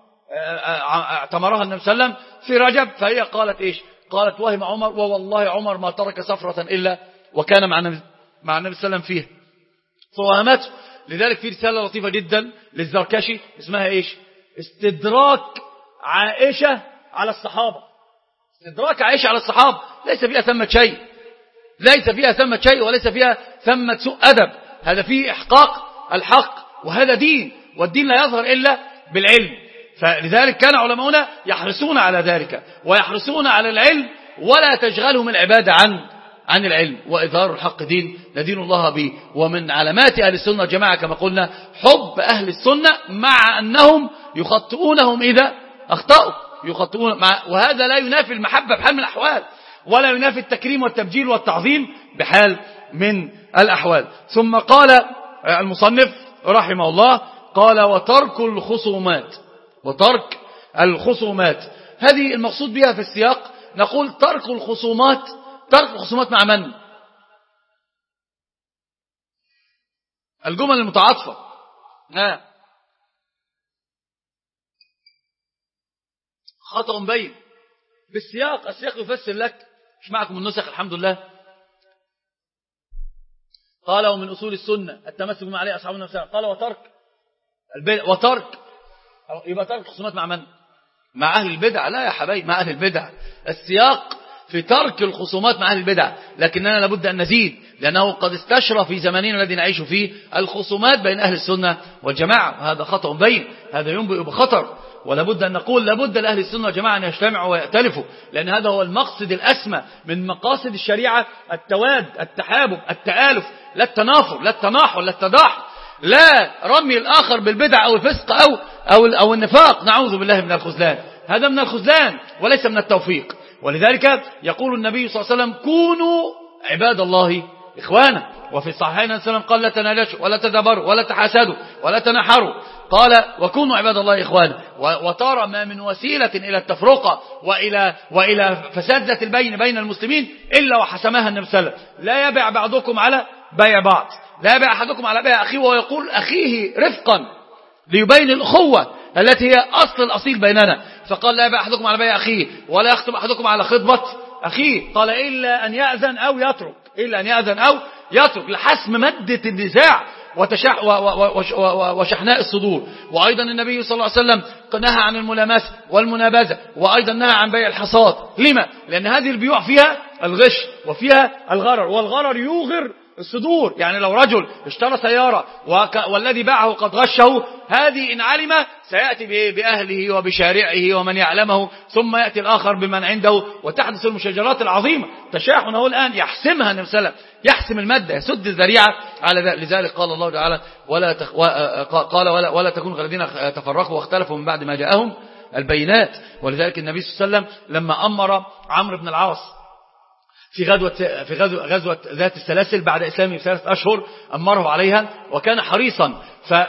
اعتمرها النبي صلى الله عليه وسلم في رجب، فهي قالت إيش؟ قالت: وهم عمر ووالله عمر ما ترك سفرة إلا وكان مع النبي مع النبي صلى الله عليه وسلم فيها. فوهمته. لذلك في رسالة لطيفة جدا للزركشي اسمها إيش؟ استدراك عائشة على الصحابة. استدراك عائشة على الصحابة ليس فيها ثمة شيء، ليس فيها ثمة شيء وليس فيها ثمة سوء أدب. هذا فيه إحقاق الحق، وهذا دين، والدين لا يظهر إلا بالعلم. فلذلك كان علماؤنا يحرصون على ذلك ويحرصون على العلم، ولا تشغلهم العبادة عن عن العلم. وإظهار الحق دين ندين الله به. ومن علامات أهل السنة والجماعة كما قلنا حب أهل السنة، مع أنهم يخطئونهم إذا أخطأوا، يخطئون مع، وهذا لا ينافي المحبة بحال من الأحوال، ولا ينافي التكريم والتبجيل والتعظيم بحال من الأحوال. ثم قال المصنف رحمه الله، قال: وترك الخصومات. وترك الخصومات هذه المقصود بها في السياق، نقول ترك الخصومات. ترك الخصومات مع من؟ الجمل المتعاطفة. ها، خطأ بين بالسياق. السياق يفسر لك. مش معكم النسخ الحمد لله. قال: ومن أصول السنة التمسك بما عليه أصحاب النبي صلى الله عليه وسلم. قال: وترك البدع. وترك يبقى ترك الخصومات مع من؟ مع أهل البدع. لا يا حبايب، مع أهل البدع. السياق في ترك الخصومات مع أهل البدع، لكننا لابد أن نزيد، لأنه قد استشرى في زماننا الذي نعيش فيه الخصومات بين أهل السنة والجماعة، وهذا خطأ بين، هذا ينبئ بخطر. ولابد أن نقول لابد لأهل السنة والجماعة أن يجتمعوا ويأتلفوا، لأن هذا هو المقصد الأسمى من مقاصد الشريعة، التواد، التحابب، التآلف، لا التنافر، لا التناحر، لا التضاحر، لا رمي الآخر بالبدع أو الفسق أو, أو, أو النفاق، نعوذ بالله من الخذلان، هذا من الخذلان وليس من التوفيق. ولذلك يقول النبي صلى الله عليه وسلم كونوا عباد الله إخوانا. وفي الصحيحين وسلم قال لا تناجشوا ولا تدبروا ولا تحاسدوا ولا تنحروا، قال وكونوا عباد الله إخوانا. وترى ما من وسيلة إلى التفرقة وإلى, وإلى فساد ذات البين بين المسلمين إلا وحسمها النبي صلى الله عليه وسلم. لا يبيع بعضكم على بيع بعض، لا يبيع أحدكم على بيع أخيه، ويقول أخيه رفقا ليبين الأخوة التي هي أصل الأصيل بيننا. فقال لا يبيع أحدكم على بيع أخيه ولا يخطب أحدكم على خطبة أخيه، قال إلا أن يأذن أو يترك، إلا أن يأذن أو يترك، لحسم مادة النزاع وتشح وشحناء الصدور. وأيضا النبي صلى الله عليه وسلم نهى عن الملامسة والمنابذة، وأيضا نهى عن بيع الحصاد. لما؟ لأن هذه البيوع فيها الغش وفيها الغرر، والغرر يوغر الصدور. يعني لو رجل اشترى سيارة والذي باعه قد غشه، هذه إن علم سيأتي بأهله وبشارعه ومن يعلمه، ثم يأتي الآخر بمن عنده، وتحدث المشاجرات العظيمة. تشاحن هو الآن يحسمها النبي صلى الله عليه وسلم، يحسم المادة، يسد الذريعة على ذلك. لذلك قال الله تعالى ولا تخ... قال ولا, ولا تكونوا كالذين تفرقوا واختلفوا من بعد ما جاءهم البينات. ولذلك النبي صلى الله عليه وسلم لما أمر عمرو بن العاص في غزوة, في غزوة, غزوة ذات السلاسل بعد إسلامه بثلاث أشهر، أمره عليها وكان حريصا،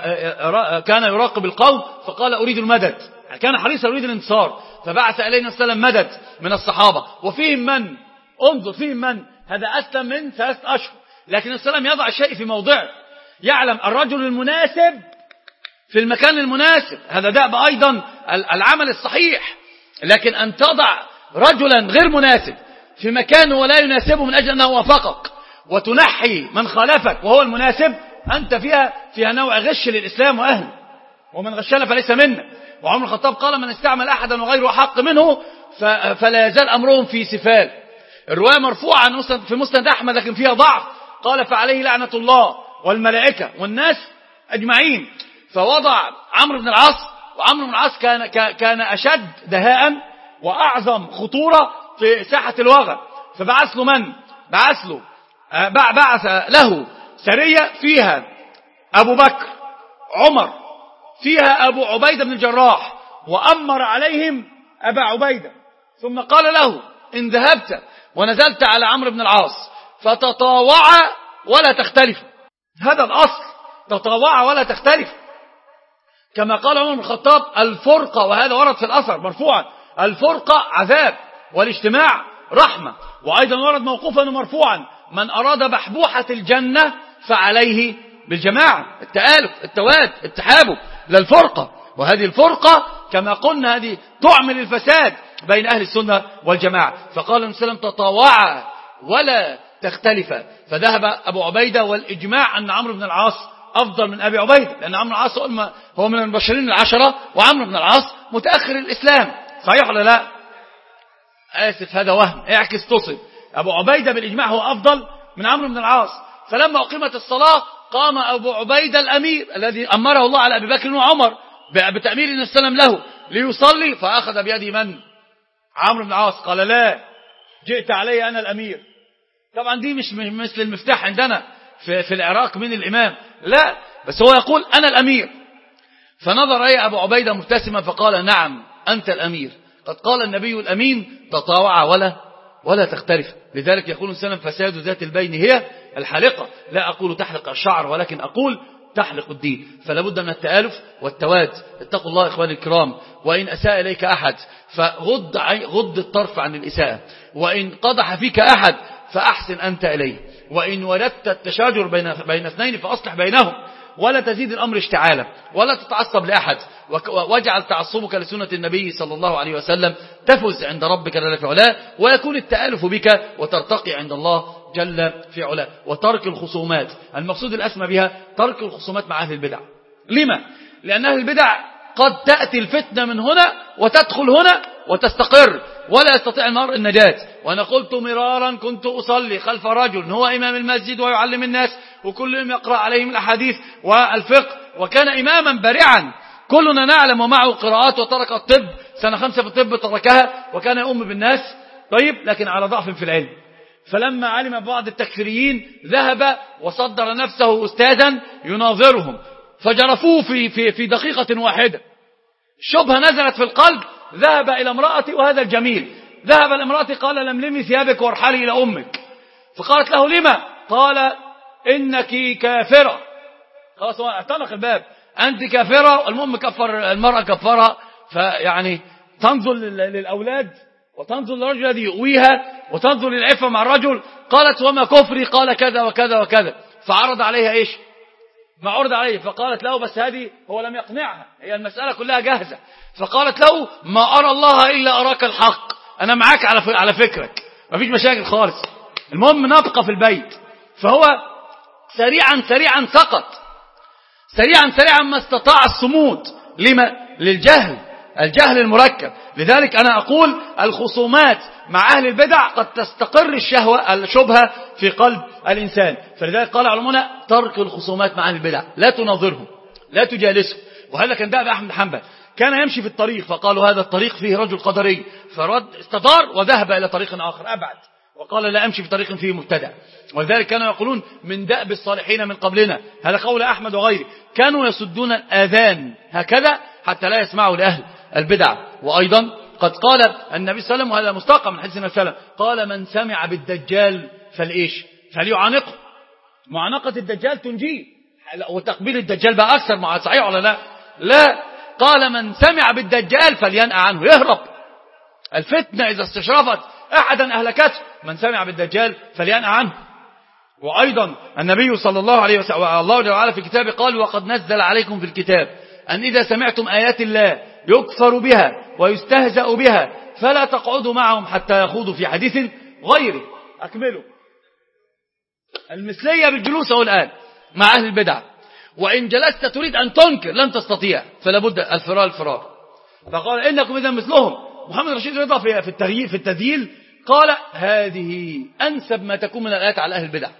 فكان يراقب القوم فقال أريد المدد، كان حريصا يريد الانتصار، فبعث إلينا صلى الله عليه وسلم مدد من الصحابة، وفيهم من انظر فيهم من هذا أسلم من ثلاث أشهر، لكن صلى الله عليه وسلم يضع الشيء في موضعه، يعلم الرجل المناسب في المكان المناسب، هذا دأب أيضا العمل الصحيح. لكن أن تضع رجلا غير مناسب في مكانه ولا يناسبه من أجل أنه وافقك، وتنحي من خالفك وهو المناسب، أنت فيها فيها نوع غش للإسلام وأهله، ومن غشنا فليس منا. وعمر الخطاب قال من استعمل أحدا وغيره حق منه فلا يزال أمرهم في سفال. الرواية مرفوعة في مسند أحمد لكن فيها ضعف، قال فعليه لعنة الله والملائكة والناس أجمعين. فوضع عمرو بن العاص، وعمرو بن العاص كان, كان أشد دهاء وأعظم خطورة في ساحة الوغى، فبعث له من؟ بعث له بعث له سرية فيها أبو بكر، عمر، فيها أبو عبيدة بن الجراح، وأمر عليهم أبا عبيدة، ثم قال له إن ذهبت ونزلت على عمرو بن العاص فتطاوع ولا تختلف، هذا الأصل، تطاوع ولا تختلف، كما قال عمر بن الخطاب الفرقة، وهذا ورد في الأثر مرفوعا، الفرقة عذاب والاجتماع رحمة. وأيضا ورد موقوفا ومرفوعا من أراد بحبوحة الجنة فعليه بالجماعة، التآلف، التواد، التحابب، للفرقة. وهذه الفرقة كما قلنا هذه تعمل الفساد بين أهل السنة والجماعة. فقال النبي صلى الله عليه وسلم تطاوعا ولا تختلفا، فذهب أبو عبيدة والإجماع أن عمرو بن العاص أفضل من أبي عبيدة، لأن عمرو بن العاص هو من المبشرين العشرة، وعمرو بن العاص متأخر الإسلام، صحيح ولا لا؟ آسف هذا وهم، اعكس تصل، أبو عبيدة بالإجماع هو أفضل من عمرو بن العاص. فلما أقيمت الصلاة قام أبو عبيدة الأمير الذي أمره الله على أبي بكر وعمر بتأمير النبي صلى الله عليه وسلم له ليصلي، فأخذ بيد من؟ عمرو بن العاص، قال لا جئت علي أنا الأمير. طبعا دي مش مثل المفتاح عندنا في, في العراق من الإمام، لا، بس هو يقول أنا الأمير. فنظر إليه أبو عبيدة مبتسما فقال نعم أنت الأمير، قد قال النبي الأمين تطاوع ولا ولا تختلف. لذلك يقول السلام فساد ذات البين هي الحلقة، لا أقول تحلق الشعر ولكن أقول تحلق الدين. فلا بد من التآلف والتواد. اتقوا الله إخواني الكرام، وإن أساء إليك أحد فغض غض الطرف عن الإساءة، وإن قضح فيك أحد فأحسن أنت إليه، وإن وردت التشاجر بين بين اثنين فأصلح بينهم، ولا تزيد الأمر اشتعالا، ولا تتعصب لأحد، واجعل تعصبك لسنة النبي صلى الله عليه وسلم تفز عند ربك جل في علاه، ويكون التآلف بك وترتقي عند الله جل في علاه. وترك الخصومات، المقصود الأسمى بها ترك الخصومات مع أهل البدع. لما؟ لأن أهل البدع قد تأتي الفتنة من هنا وتدخل هنا وتستقر، ولا يستطيع المرء النجاة. وأنا قلت مرارا كنت أصلي خلف رجل هو إمام المسجد ويعلم الناس وكل يوم يقرأ عليهم الأحاديث والفقه وكان إماما بارعا كلنا نعلم ومعه قراءات وترك الطب سنة خمسة في الطب تركها وكان يؤم بالناس طيب لكن على ضعف في العلم. فلما علم بعض التكفيريين ذهب وصدر نفسه أستاذا يناظرهم فجرفوه في, في, في دقيقة واحدة. الشبهة نزلت في القلب ذهب إلى امرأتي وهذا الجميل ذهب لامرأتي قال لملمي ثيابك وارحلي إلى أمك فقالت له لما قال إنك كافرة خلاص هو اعتنق الباب أنت كافرة. المهم كفر المرأة كفرها فيعني تنظر للأولاد وتنظر للرجل الذي يؤويها وتنظر للعفة مع الرجل. قالت وما كفري قال كذا وكذا وكذا فعرض عليها إيش ما عرض عليه فقالت له بس هذه هو لم يقنعها هي المسألة كلها جاهزة فقالت له ما أرى الله إلا أراك الحق أنا معاك على على فكرك ما فيش مشاكل خالص المهم نبقى في البيت. فهو سريعا سريعا سقط سريعا سريعا ما استطاع الصمود لما للجهل الجهل المركب. لذلك أنا أقول الخصومات مع أهل البدع قد تستقر الشهوة الشبهة في قلب الإنسان. فلذلك قال علمنا ترك الخصومات مع أهل البدع لا تناظرهم لا تجالسهم. وهذا كان دأب أحمد حنبل كان يمشي في الطريق فقالوا هذا الطريق فيه رجل قدري فرد استدار وذهب إلى طريق آخر أبعد وقال لا أمشي في طريق فيه مبتدع. ولذلك كانوا يقولون من دأب الصالحين من قبلنا هذا قول أحمد وغيره كانوا يسدون الآذان هكذا حتى لا يسمعوا لأهل البدع. وأيضا قد قال النبي صلى الله عليه وسلم وهذا مستقى من حديث النبي صلى الله عليه وسلم قال من سمع بالدجال فالإيش فليعانقه. معانقة الدجال تنجيه وتقبيل الدجال بقى أكثر مع صحيح ولا لا لا قال من سمع بالدجال فلينأ عنه يهرب. الفتنة إذا استشرفت أحدا أهلكته من سمع بالدجال فلينأ عنه. وأيضا النبي صلى الله عليه وسلم الله جل وعلا في كتابه قال وقد نزل عليكم في الكتاب أن إذا سمعتم آيات الله يكفر بها ويستهزأ بها فلا تقعدوا معهم حتى يخوضوا في حديث غيره. أكملوا المثلية بالجلوس أو الآن مع أهل البدع وإن جلست تريد أن تنكر لن تستطيع فلا بد الفرار الفرار. فقال إنكم إذا مثلهم. محمد رشيد رضا في التغيير في التذييل قال هذه أنسب ما تكون من الآيات على أهل البدع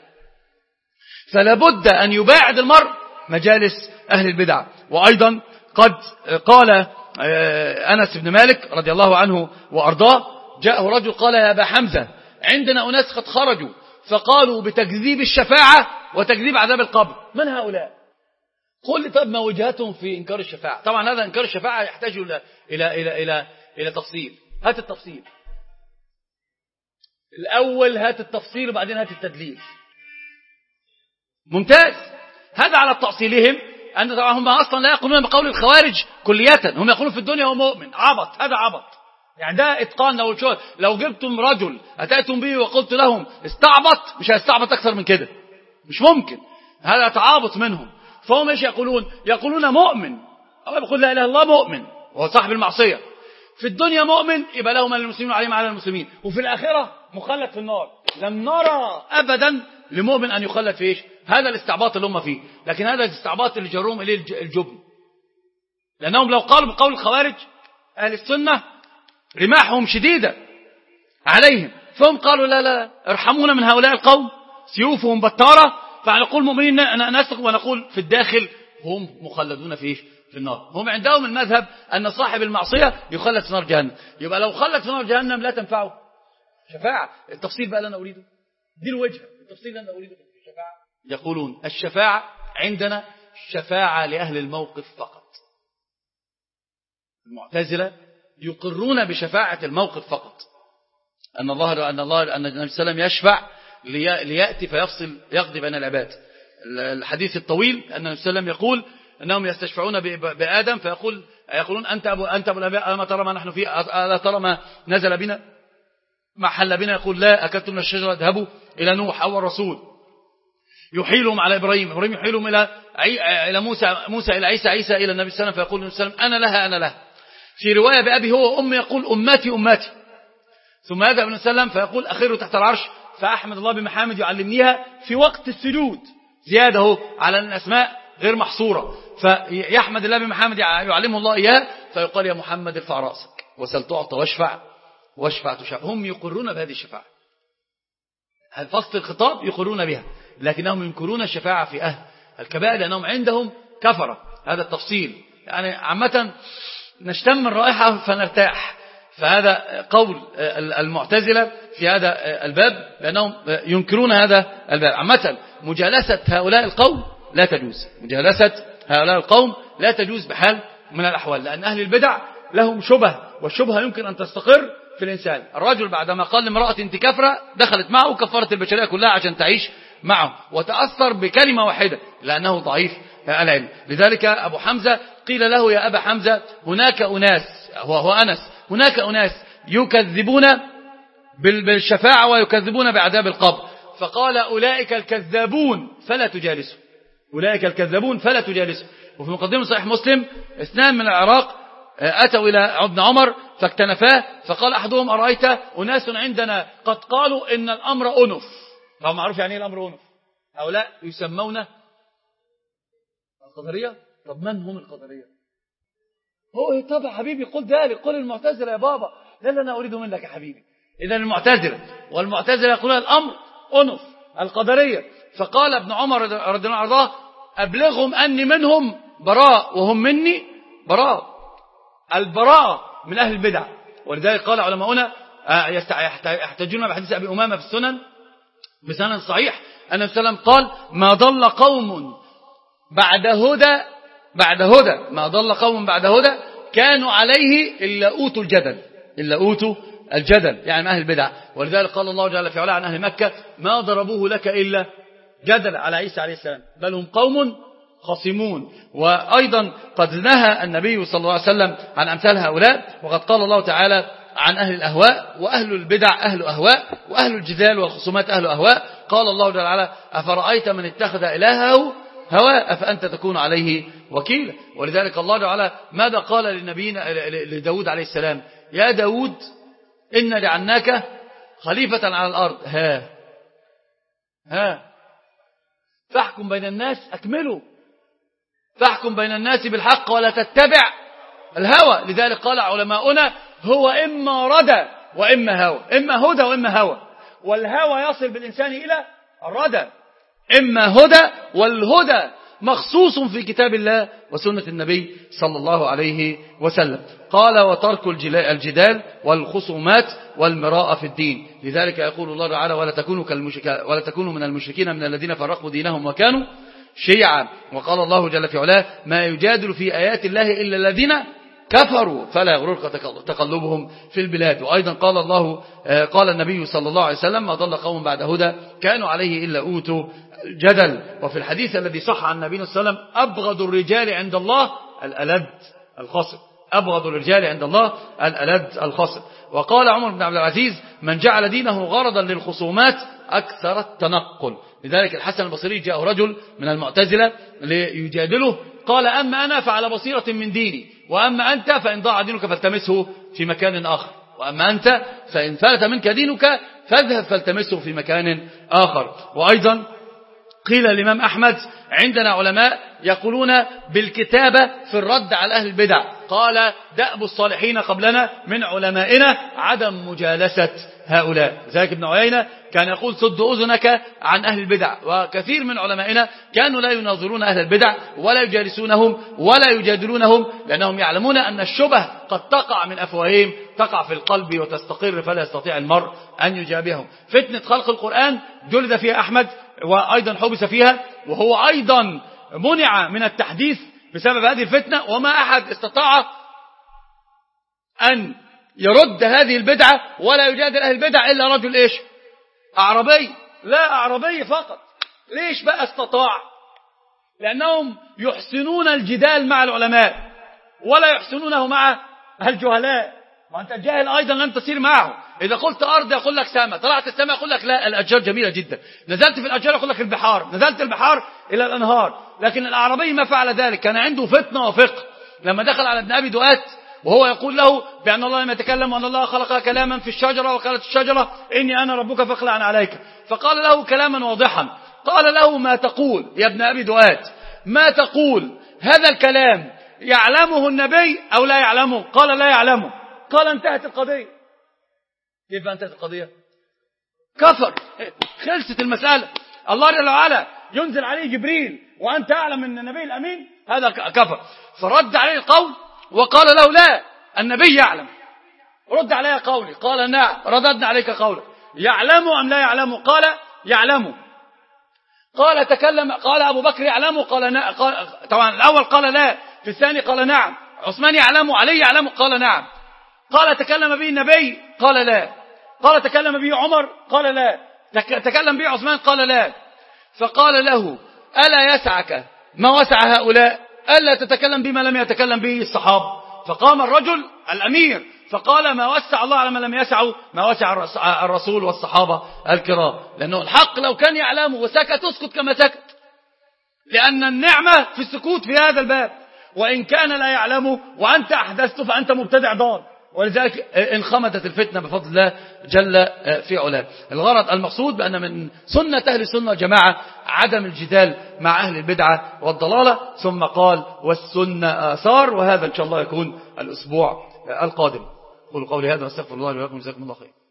فلا بد أن يباعد المرء مجالس أهل البدع. وأيضا قد قال أنس بن مالك رضي الله عنه وأرضاه جاءه رجل قال يا أبا حمزة عندنا أناس قد خرجوا فقالوا بتكذيب الشفاعة وتكذيب عذاب القبر من هؤلاء؟ قل لي طب ما وجهتهم في إنكار الشفاعة. طبعا هذا إنكار الشفاعة يحتاج إلى إلى إلى إلى إلى تفصيل. هات التفصيل الأول هات التفصيل وبعدين هات التدليل. ممتاز. هذا على تأصيلهم أن طبعا هم أصلا لا يقولون بقول الخوارج كلية هم يقولون في الدنيا هو مؤمن عبط هذا عبط يعني ده إتقان. لو شو لو جبتم رجل أتأتم به وقلت لهم استعبط مش هيستعبط أكثر من كده مش ممكن هذا تعابط منهم. فهم ايش يقولون يقولون مؤمن الله يقول لا إله إلا الله مؤمن وهو صاحب المعصية في الدنيا مؤمن يبقى له من المسلمين عليهم على المسلمين وفي الآخرة مخلد في النار. لم نرى أبدا لمؤمن أن يخلد في إيش هذا الاستعباط اللي هم فيه. لكن هذا الاستعباط اللي جرهم إليه الجبن لأنهم لو قالوا بقول الخوارج أهل السنة رماحهم شديدة عليهم فهم قالوا لا لا ارحمونا من هؤلاء القوم سيوفهم بطارة فنقول مؤمنين نسق ونقول في الداخل هم مخلدون في إيش في النار. هم عندهم المذهب أن صاحب المعصية يخلد في نار جهنم يبقى لو خلد في نار جهنم لا تنفعه شفاعة. التفصيل بقى اللي أنا أريده دي الوجهة التفصيل اللي أنا أريده في الشفاعة. يقولون الشفاعة عندنا شفاعة لأهل الموقف فقط. المعتزلة يقرون بشفاعة الموقف فقط أن الله أن الله أن النبي صلى الله عليه وسلم يشفع ليأتي فيفصل يقضي بين العباد. الحديث الطويل أن النبي صلى الله عليه وسلم يقول أنهم يستشفعون بآدم فيقول يقولون أنت أبو أنت أبو الأنبياء أما ترى ما نحن فيه ألا ترى ما نزل بنا ما حل بنا يقول لا أكلتم من الشجرة اذهبوا إلى نوح أو الرسول يحيلهم على إبراهيم إبراهيم يحيلهم إلى إلى موسى موسى إلى عيسى عيسى إلى النبي صلى الله عليه وسلم فيقول النبي صلى الله عليه وسلم أنا لها أنا لها. في رواية بأبي هو وأمي يقول أمتي أمتي ثم يذهب النبي صلى الله عليه وسلم فيقول أخير تحت العرش فأحمد الله بمحامد يعلمنيها في وقت السجود زيادة على الأسماء غير محصورة فيحمد الله بمحامد يعلمه الله إياه فيقال يا محمد ارفع رأسك وسل تعطى واشفع والشفاعة شفاعة. هم يقرون بهذه الشفاعة، فصل الخطاب يقرون بها، لكنهم ينكرون الشفاعة في أهل الكبائر لأنهم عندهم كفرة. هذا التفصيل يعني عامة نشتم الرائحة فنرتاح. فهذا قول المعتزلة في هذا الباب لأنهم ينكرون هذا الباب. عامة مجالسة هؤلاء القوم لا تجوز، مجالسة هؤلاء القوم لا تجوز بحال من الأحوال، لأن أهل البدع لهم شبه، والشبهة يمكن أن تستقر في الإنسان. الرجل بعدما قال لامرأة أنت كفرة دخلت معه وكفرت البشرية كلها عشان تعيش معه، وتأثر بكلمة واحدة لأنه ضعيف العلم. لذلك أبو حمزة قيل له يا أبا حمزة هناك أناس، هو هو أنس، هناك أناس يكذبون بالشفاعة ويكذبون بعذاب القبر، فقال أولئك الكذابون فلا تجالسوا، أولئك الكذابون فلا تجالسوا. وفي مقدمة صحيح مسلم اثنان من العراق أتوا إلى ابن عمر فاكتنفاه، فقال أحدهم أرأيت أناس عندنا قد قالوا إن الأمر أنف. هو معروف يعني إيه الأمر أنف؟ هؤلاء يسمون القدرية. طب من هم القدرية؟ هو طبعا حبيبي قل ذلك، قل المعتزلة يا بابا. لا لا أنا أريد منك يا حبيبي. إذا المعتزلة والمعتزلة يقولون الأمر أنف القدرية. فقال ابن عمر رضي الله عنه أبلغهم أني منهم براء وهم مني براء. البراء من أهل البدع. ولذلك قال علماؤنا يحتاجون بحديث أبي أمامة في السنن بسنن صحيح أن السلام قال ما ضل قوم بعد هدى بعد هدى ما ضل قوم بعد هدى كانوا عليه إلا أوتوا الجدل إلا أوتوا الجدل يعني من أهل البدع. ولذلك قال الله جل في علا عن أهل مكة ما ضربوه لك إلا جدل على عيسى عليه السلام بل هم قوم خصمون. وأيضا قد نهى النبي صلى الله عليه وسلم عن أمثال هؤلاء، وقد قال الله تعالى عن أهل الأهواء وأهل البدع أهل أهواء وأهل الجدال والخصومات أهل أهواء. قال الله جل وعلا أفرأيت من اتخذ إلهه هواء أفأنت تكون عليه وكيلا. ولذلك الله جل وعلا ماذا قال لنبينا لداود عليه السلام يا داود إن جعلناك خليفة على الأرض ها ها فاحكم بين الناس أكملوا فاحكم بين الناس بالحق ولا تتبع الهوى. لذلك قال علماؤنا هو إما ردى وإما هوى، إما هدى وإما هوى، والهوى يصل بالإنسان إلى الردى. إما هدى، والهدى مخصوص في كتاب الله وسنة النبي صلى الله عليه وسلم. قال وترك الجدال والخصومات والمراء في الدين. لذلك يقول الله تعالى ولا تكونوا ولا تكونوا من المشركين من الذين فرقوا دينهم وكانوا شيعا. وقال الله جل في علاه ما يجادل في آيات الله إلا الذين كفروا فلا يغررك تقلبهم في البلاد. وأيضا قال الله قال النبي صلى الله عليه وسلم ما ضل قوم بعد هدى كانوا عليه إلا أوتوا جدل. وفي الحديث الذي صح عن النبي صلى الله عليه وسلم أبغض الرجال عند الله الألد الخصم، أبغض الرجال عند الله الألد الخصم. وقال عمر بن عبد العزيز من جعل دينه غرضا للخصومات أكثر التنقل. لذلك الحسن البصري جاء رجل من المعتزلة ليجادله قال أما أنا فعلى بصيرة من ديني وأما أنت فإن ضاع دينك فالتمسه في مكان آخر وأما أنت فإن فلت منك دينك فاذهب فالتمسه في مكان آخر. وأيضا قيل الإمام أحمد عندنا علماء يقولون بالكتابة في الرد على أهل البدع. قال دأب الصالحين قبلنا من علمائنا عدم مجالسة هؤلاء. ذلك ابن عيينة كان يقول سد أذنك عن أهل البدع. وكثير من علمائنا كانوا لا يناظرون أهل البدع ولا يجالسونهم ولا يجادلونهم لأنهم يعلمون أن الشبه قد تقع من أفواههم تقع في القلب وتستقر فلا يستطيع المرء أن يجابههم. فتنة خلق القرآن جلد فيها أحمد وأيضا حبس فيها، وهو أيضا منع من التحديث بسبب هذه الفتنة، وما أحد استطاع أن يرد هذه البدعة ولا يجادل أهل البدع إلا رجل إيش أعربي. لا أعربي فقط. ليش بقى استطاع؟ لأنهم يحسنون الجدال مع العلماء ولا يحسنونه مع الجهلاء. ما أنت الجاهل أيضا لن تسير معه. إذا قلت أرض يقول لك سماء، طلعت السماء يقول لك لا الأشجار جميلة جدا، نزلت في الأشجار يقول لك البحار، نزلت البحار إلى الأنهار. لكن الأعرابي ما فعل ذلك، كان عنده فتنة وفقه. لما دخل على ابن أبي دؤات وهو يقول له بأن الله لم يتكلم وأن الله خلق كلاما في الشجرة وقالت الشجرة إني أنا ربك فاخلع عليك، فقال له كلاما واضحا. قال له ما تقول يا ابن أبي دؤات، ما تقول هذا الكلام يعلمه النبي أو لا يعلمه؟ قال لا يعلمه. قال انتهت القضية. كيف انتهت القضية؟ كفر، خلصت المسألة. الله جل وعلا ينزل عليه جبريل وأنت أعلم من النبي الأمين، هذا كفر. فرد عليه القول وقال له لا، النبي يعلم. رد عليه قولي، قال نعم. رددنا عليك قولك، يعلم أم لا يعلم؟ قال يعلم. قال تكلم، قال أبو بكر يعلم؟ قال نعم. طبعا الأول قال لا، في الثاني قال نعم. عثمان يعلم؟ علي يعلم؟ قال نعم. قال تكلم به النبي؟ قال لا. قال تكلم به عمر؟ قال لا. تكلم به عثمان؟ قال لا. فقال له ألا يسعك ما وسع هؤلاء ألا تتكلم بما لم يتكلم به الصحابة؟ فقام الرجل الأمير فقال ما وسع الله على ما لم يسعه ما وسع الرسول والصحابة الكرام. لأنه الحق لو كان يعلمه وسكت اسكت كما سكت، لأن النعمة في السكوت في هذا الباب. وإن كان لا يعلمه وأنت أحدثت فأنت مبتدع ضال، ولذلك انخمدت الفتنة بفضل الله جل في علاه. الغرض المقصود بأن من سنة أهل السنة والجماعة عدم الجدال مع أهل البدعة والضلالة. ثم قال والسنة آثار، وهذا إن شاء الله يكون الأسبوع القادم. قولوا قولي هذا واستغفر الله لي ولكم، جزاكم الله خير.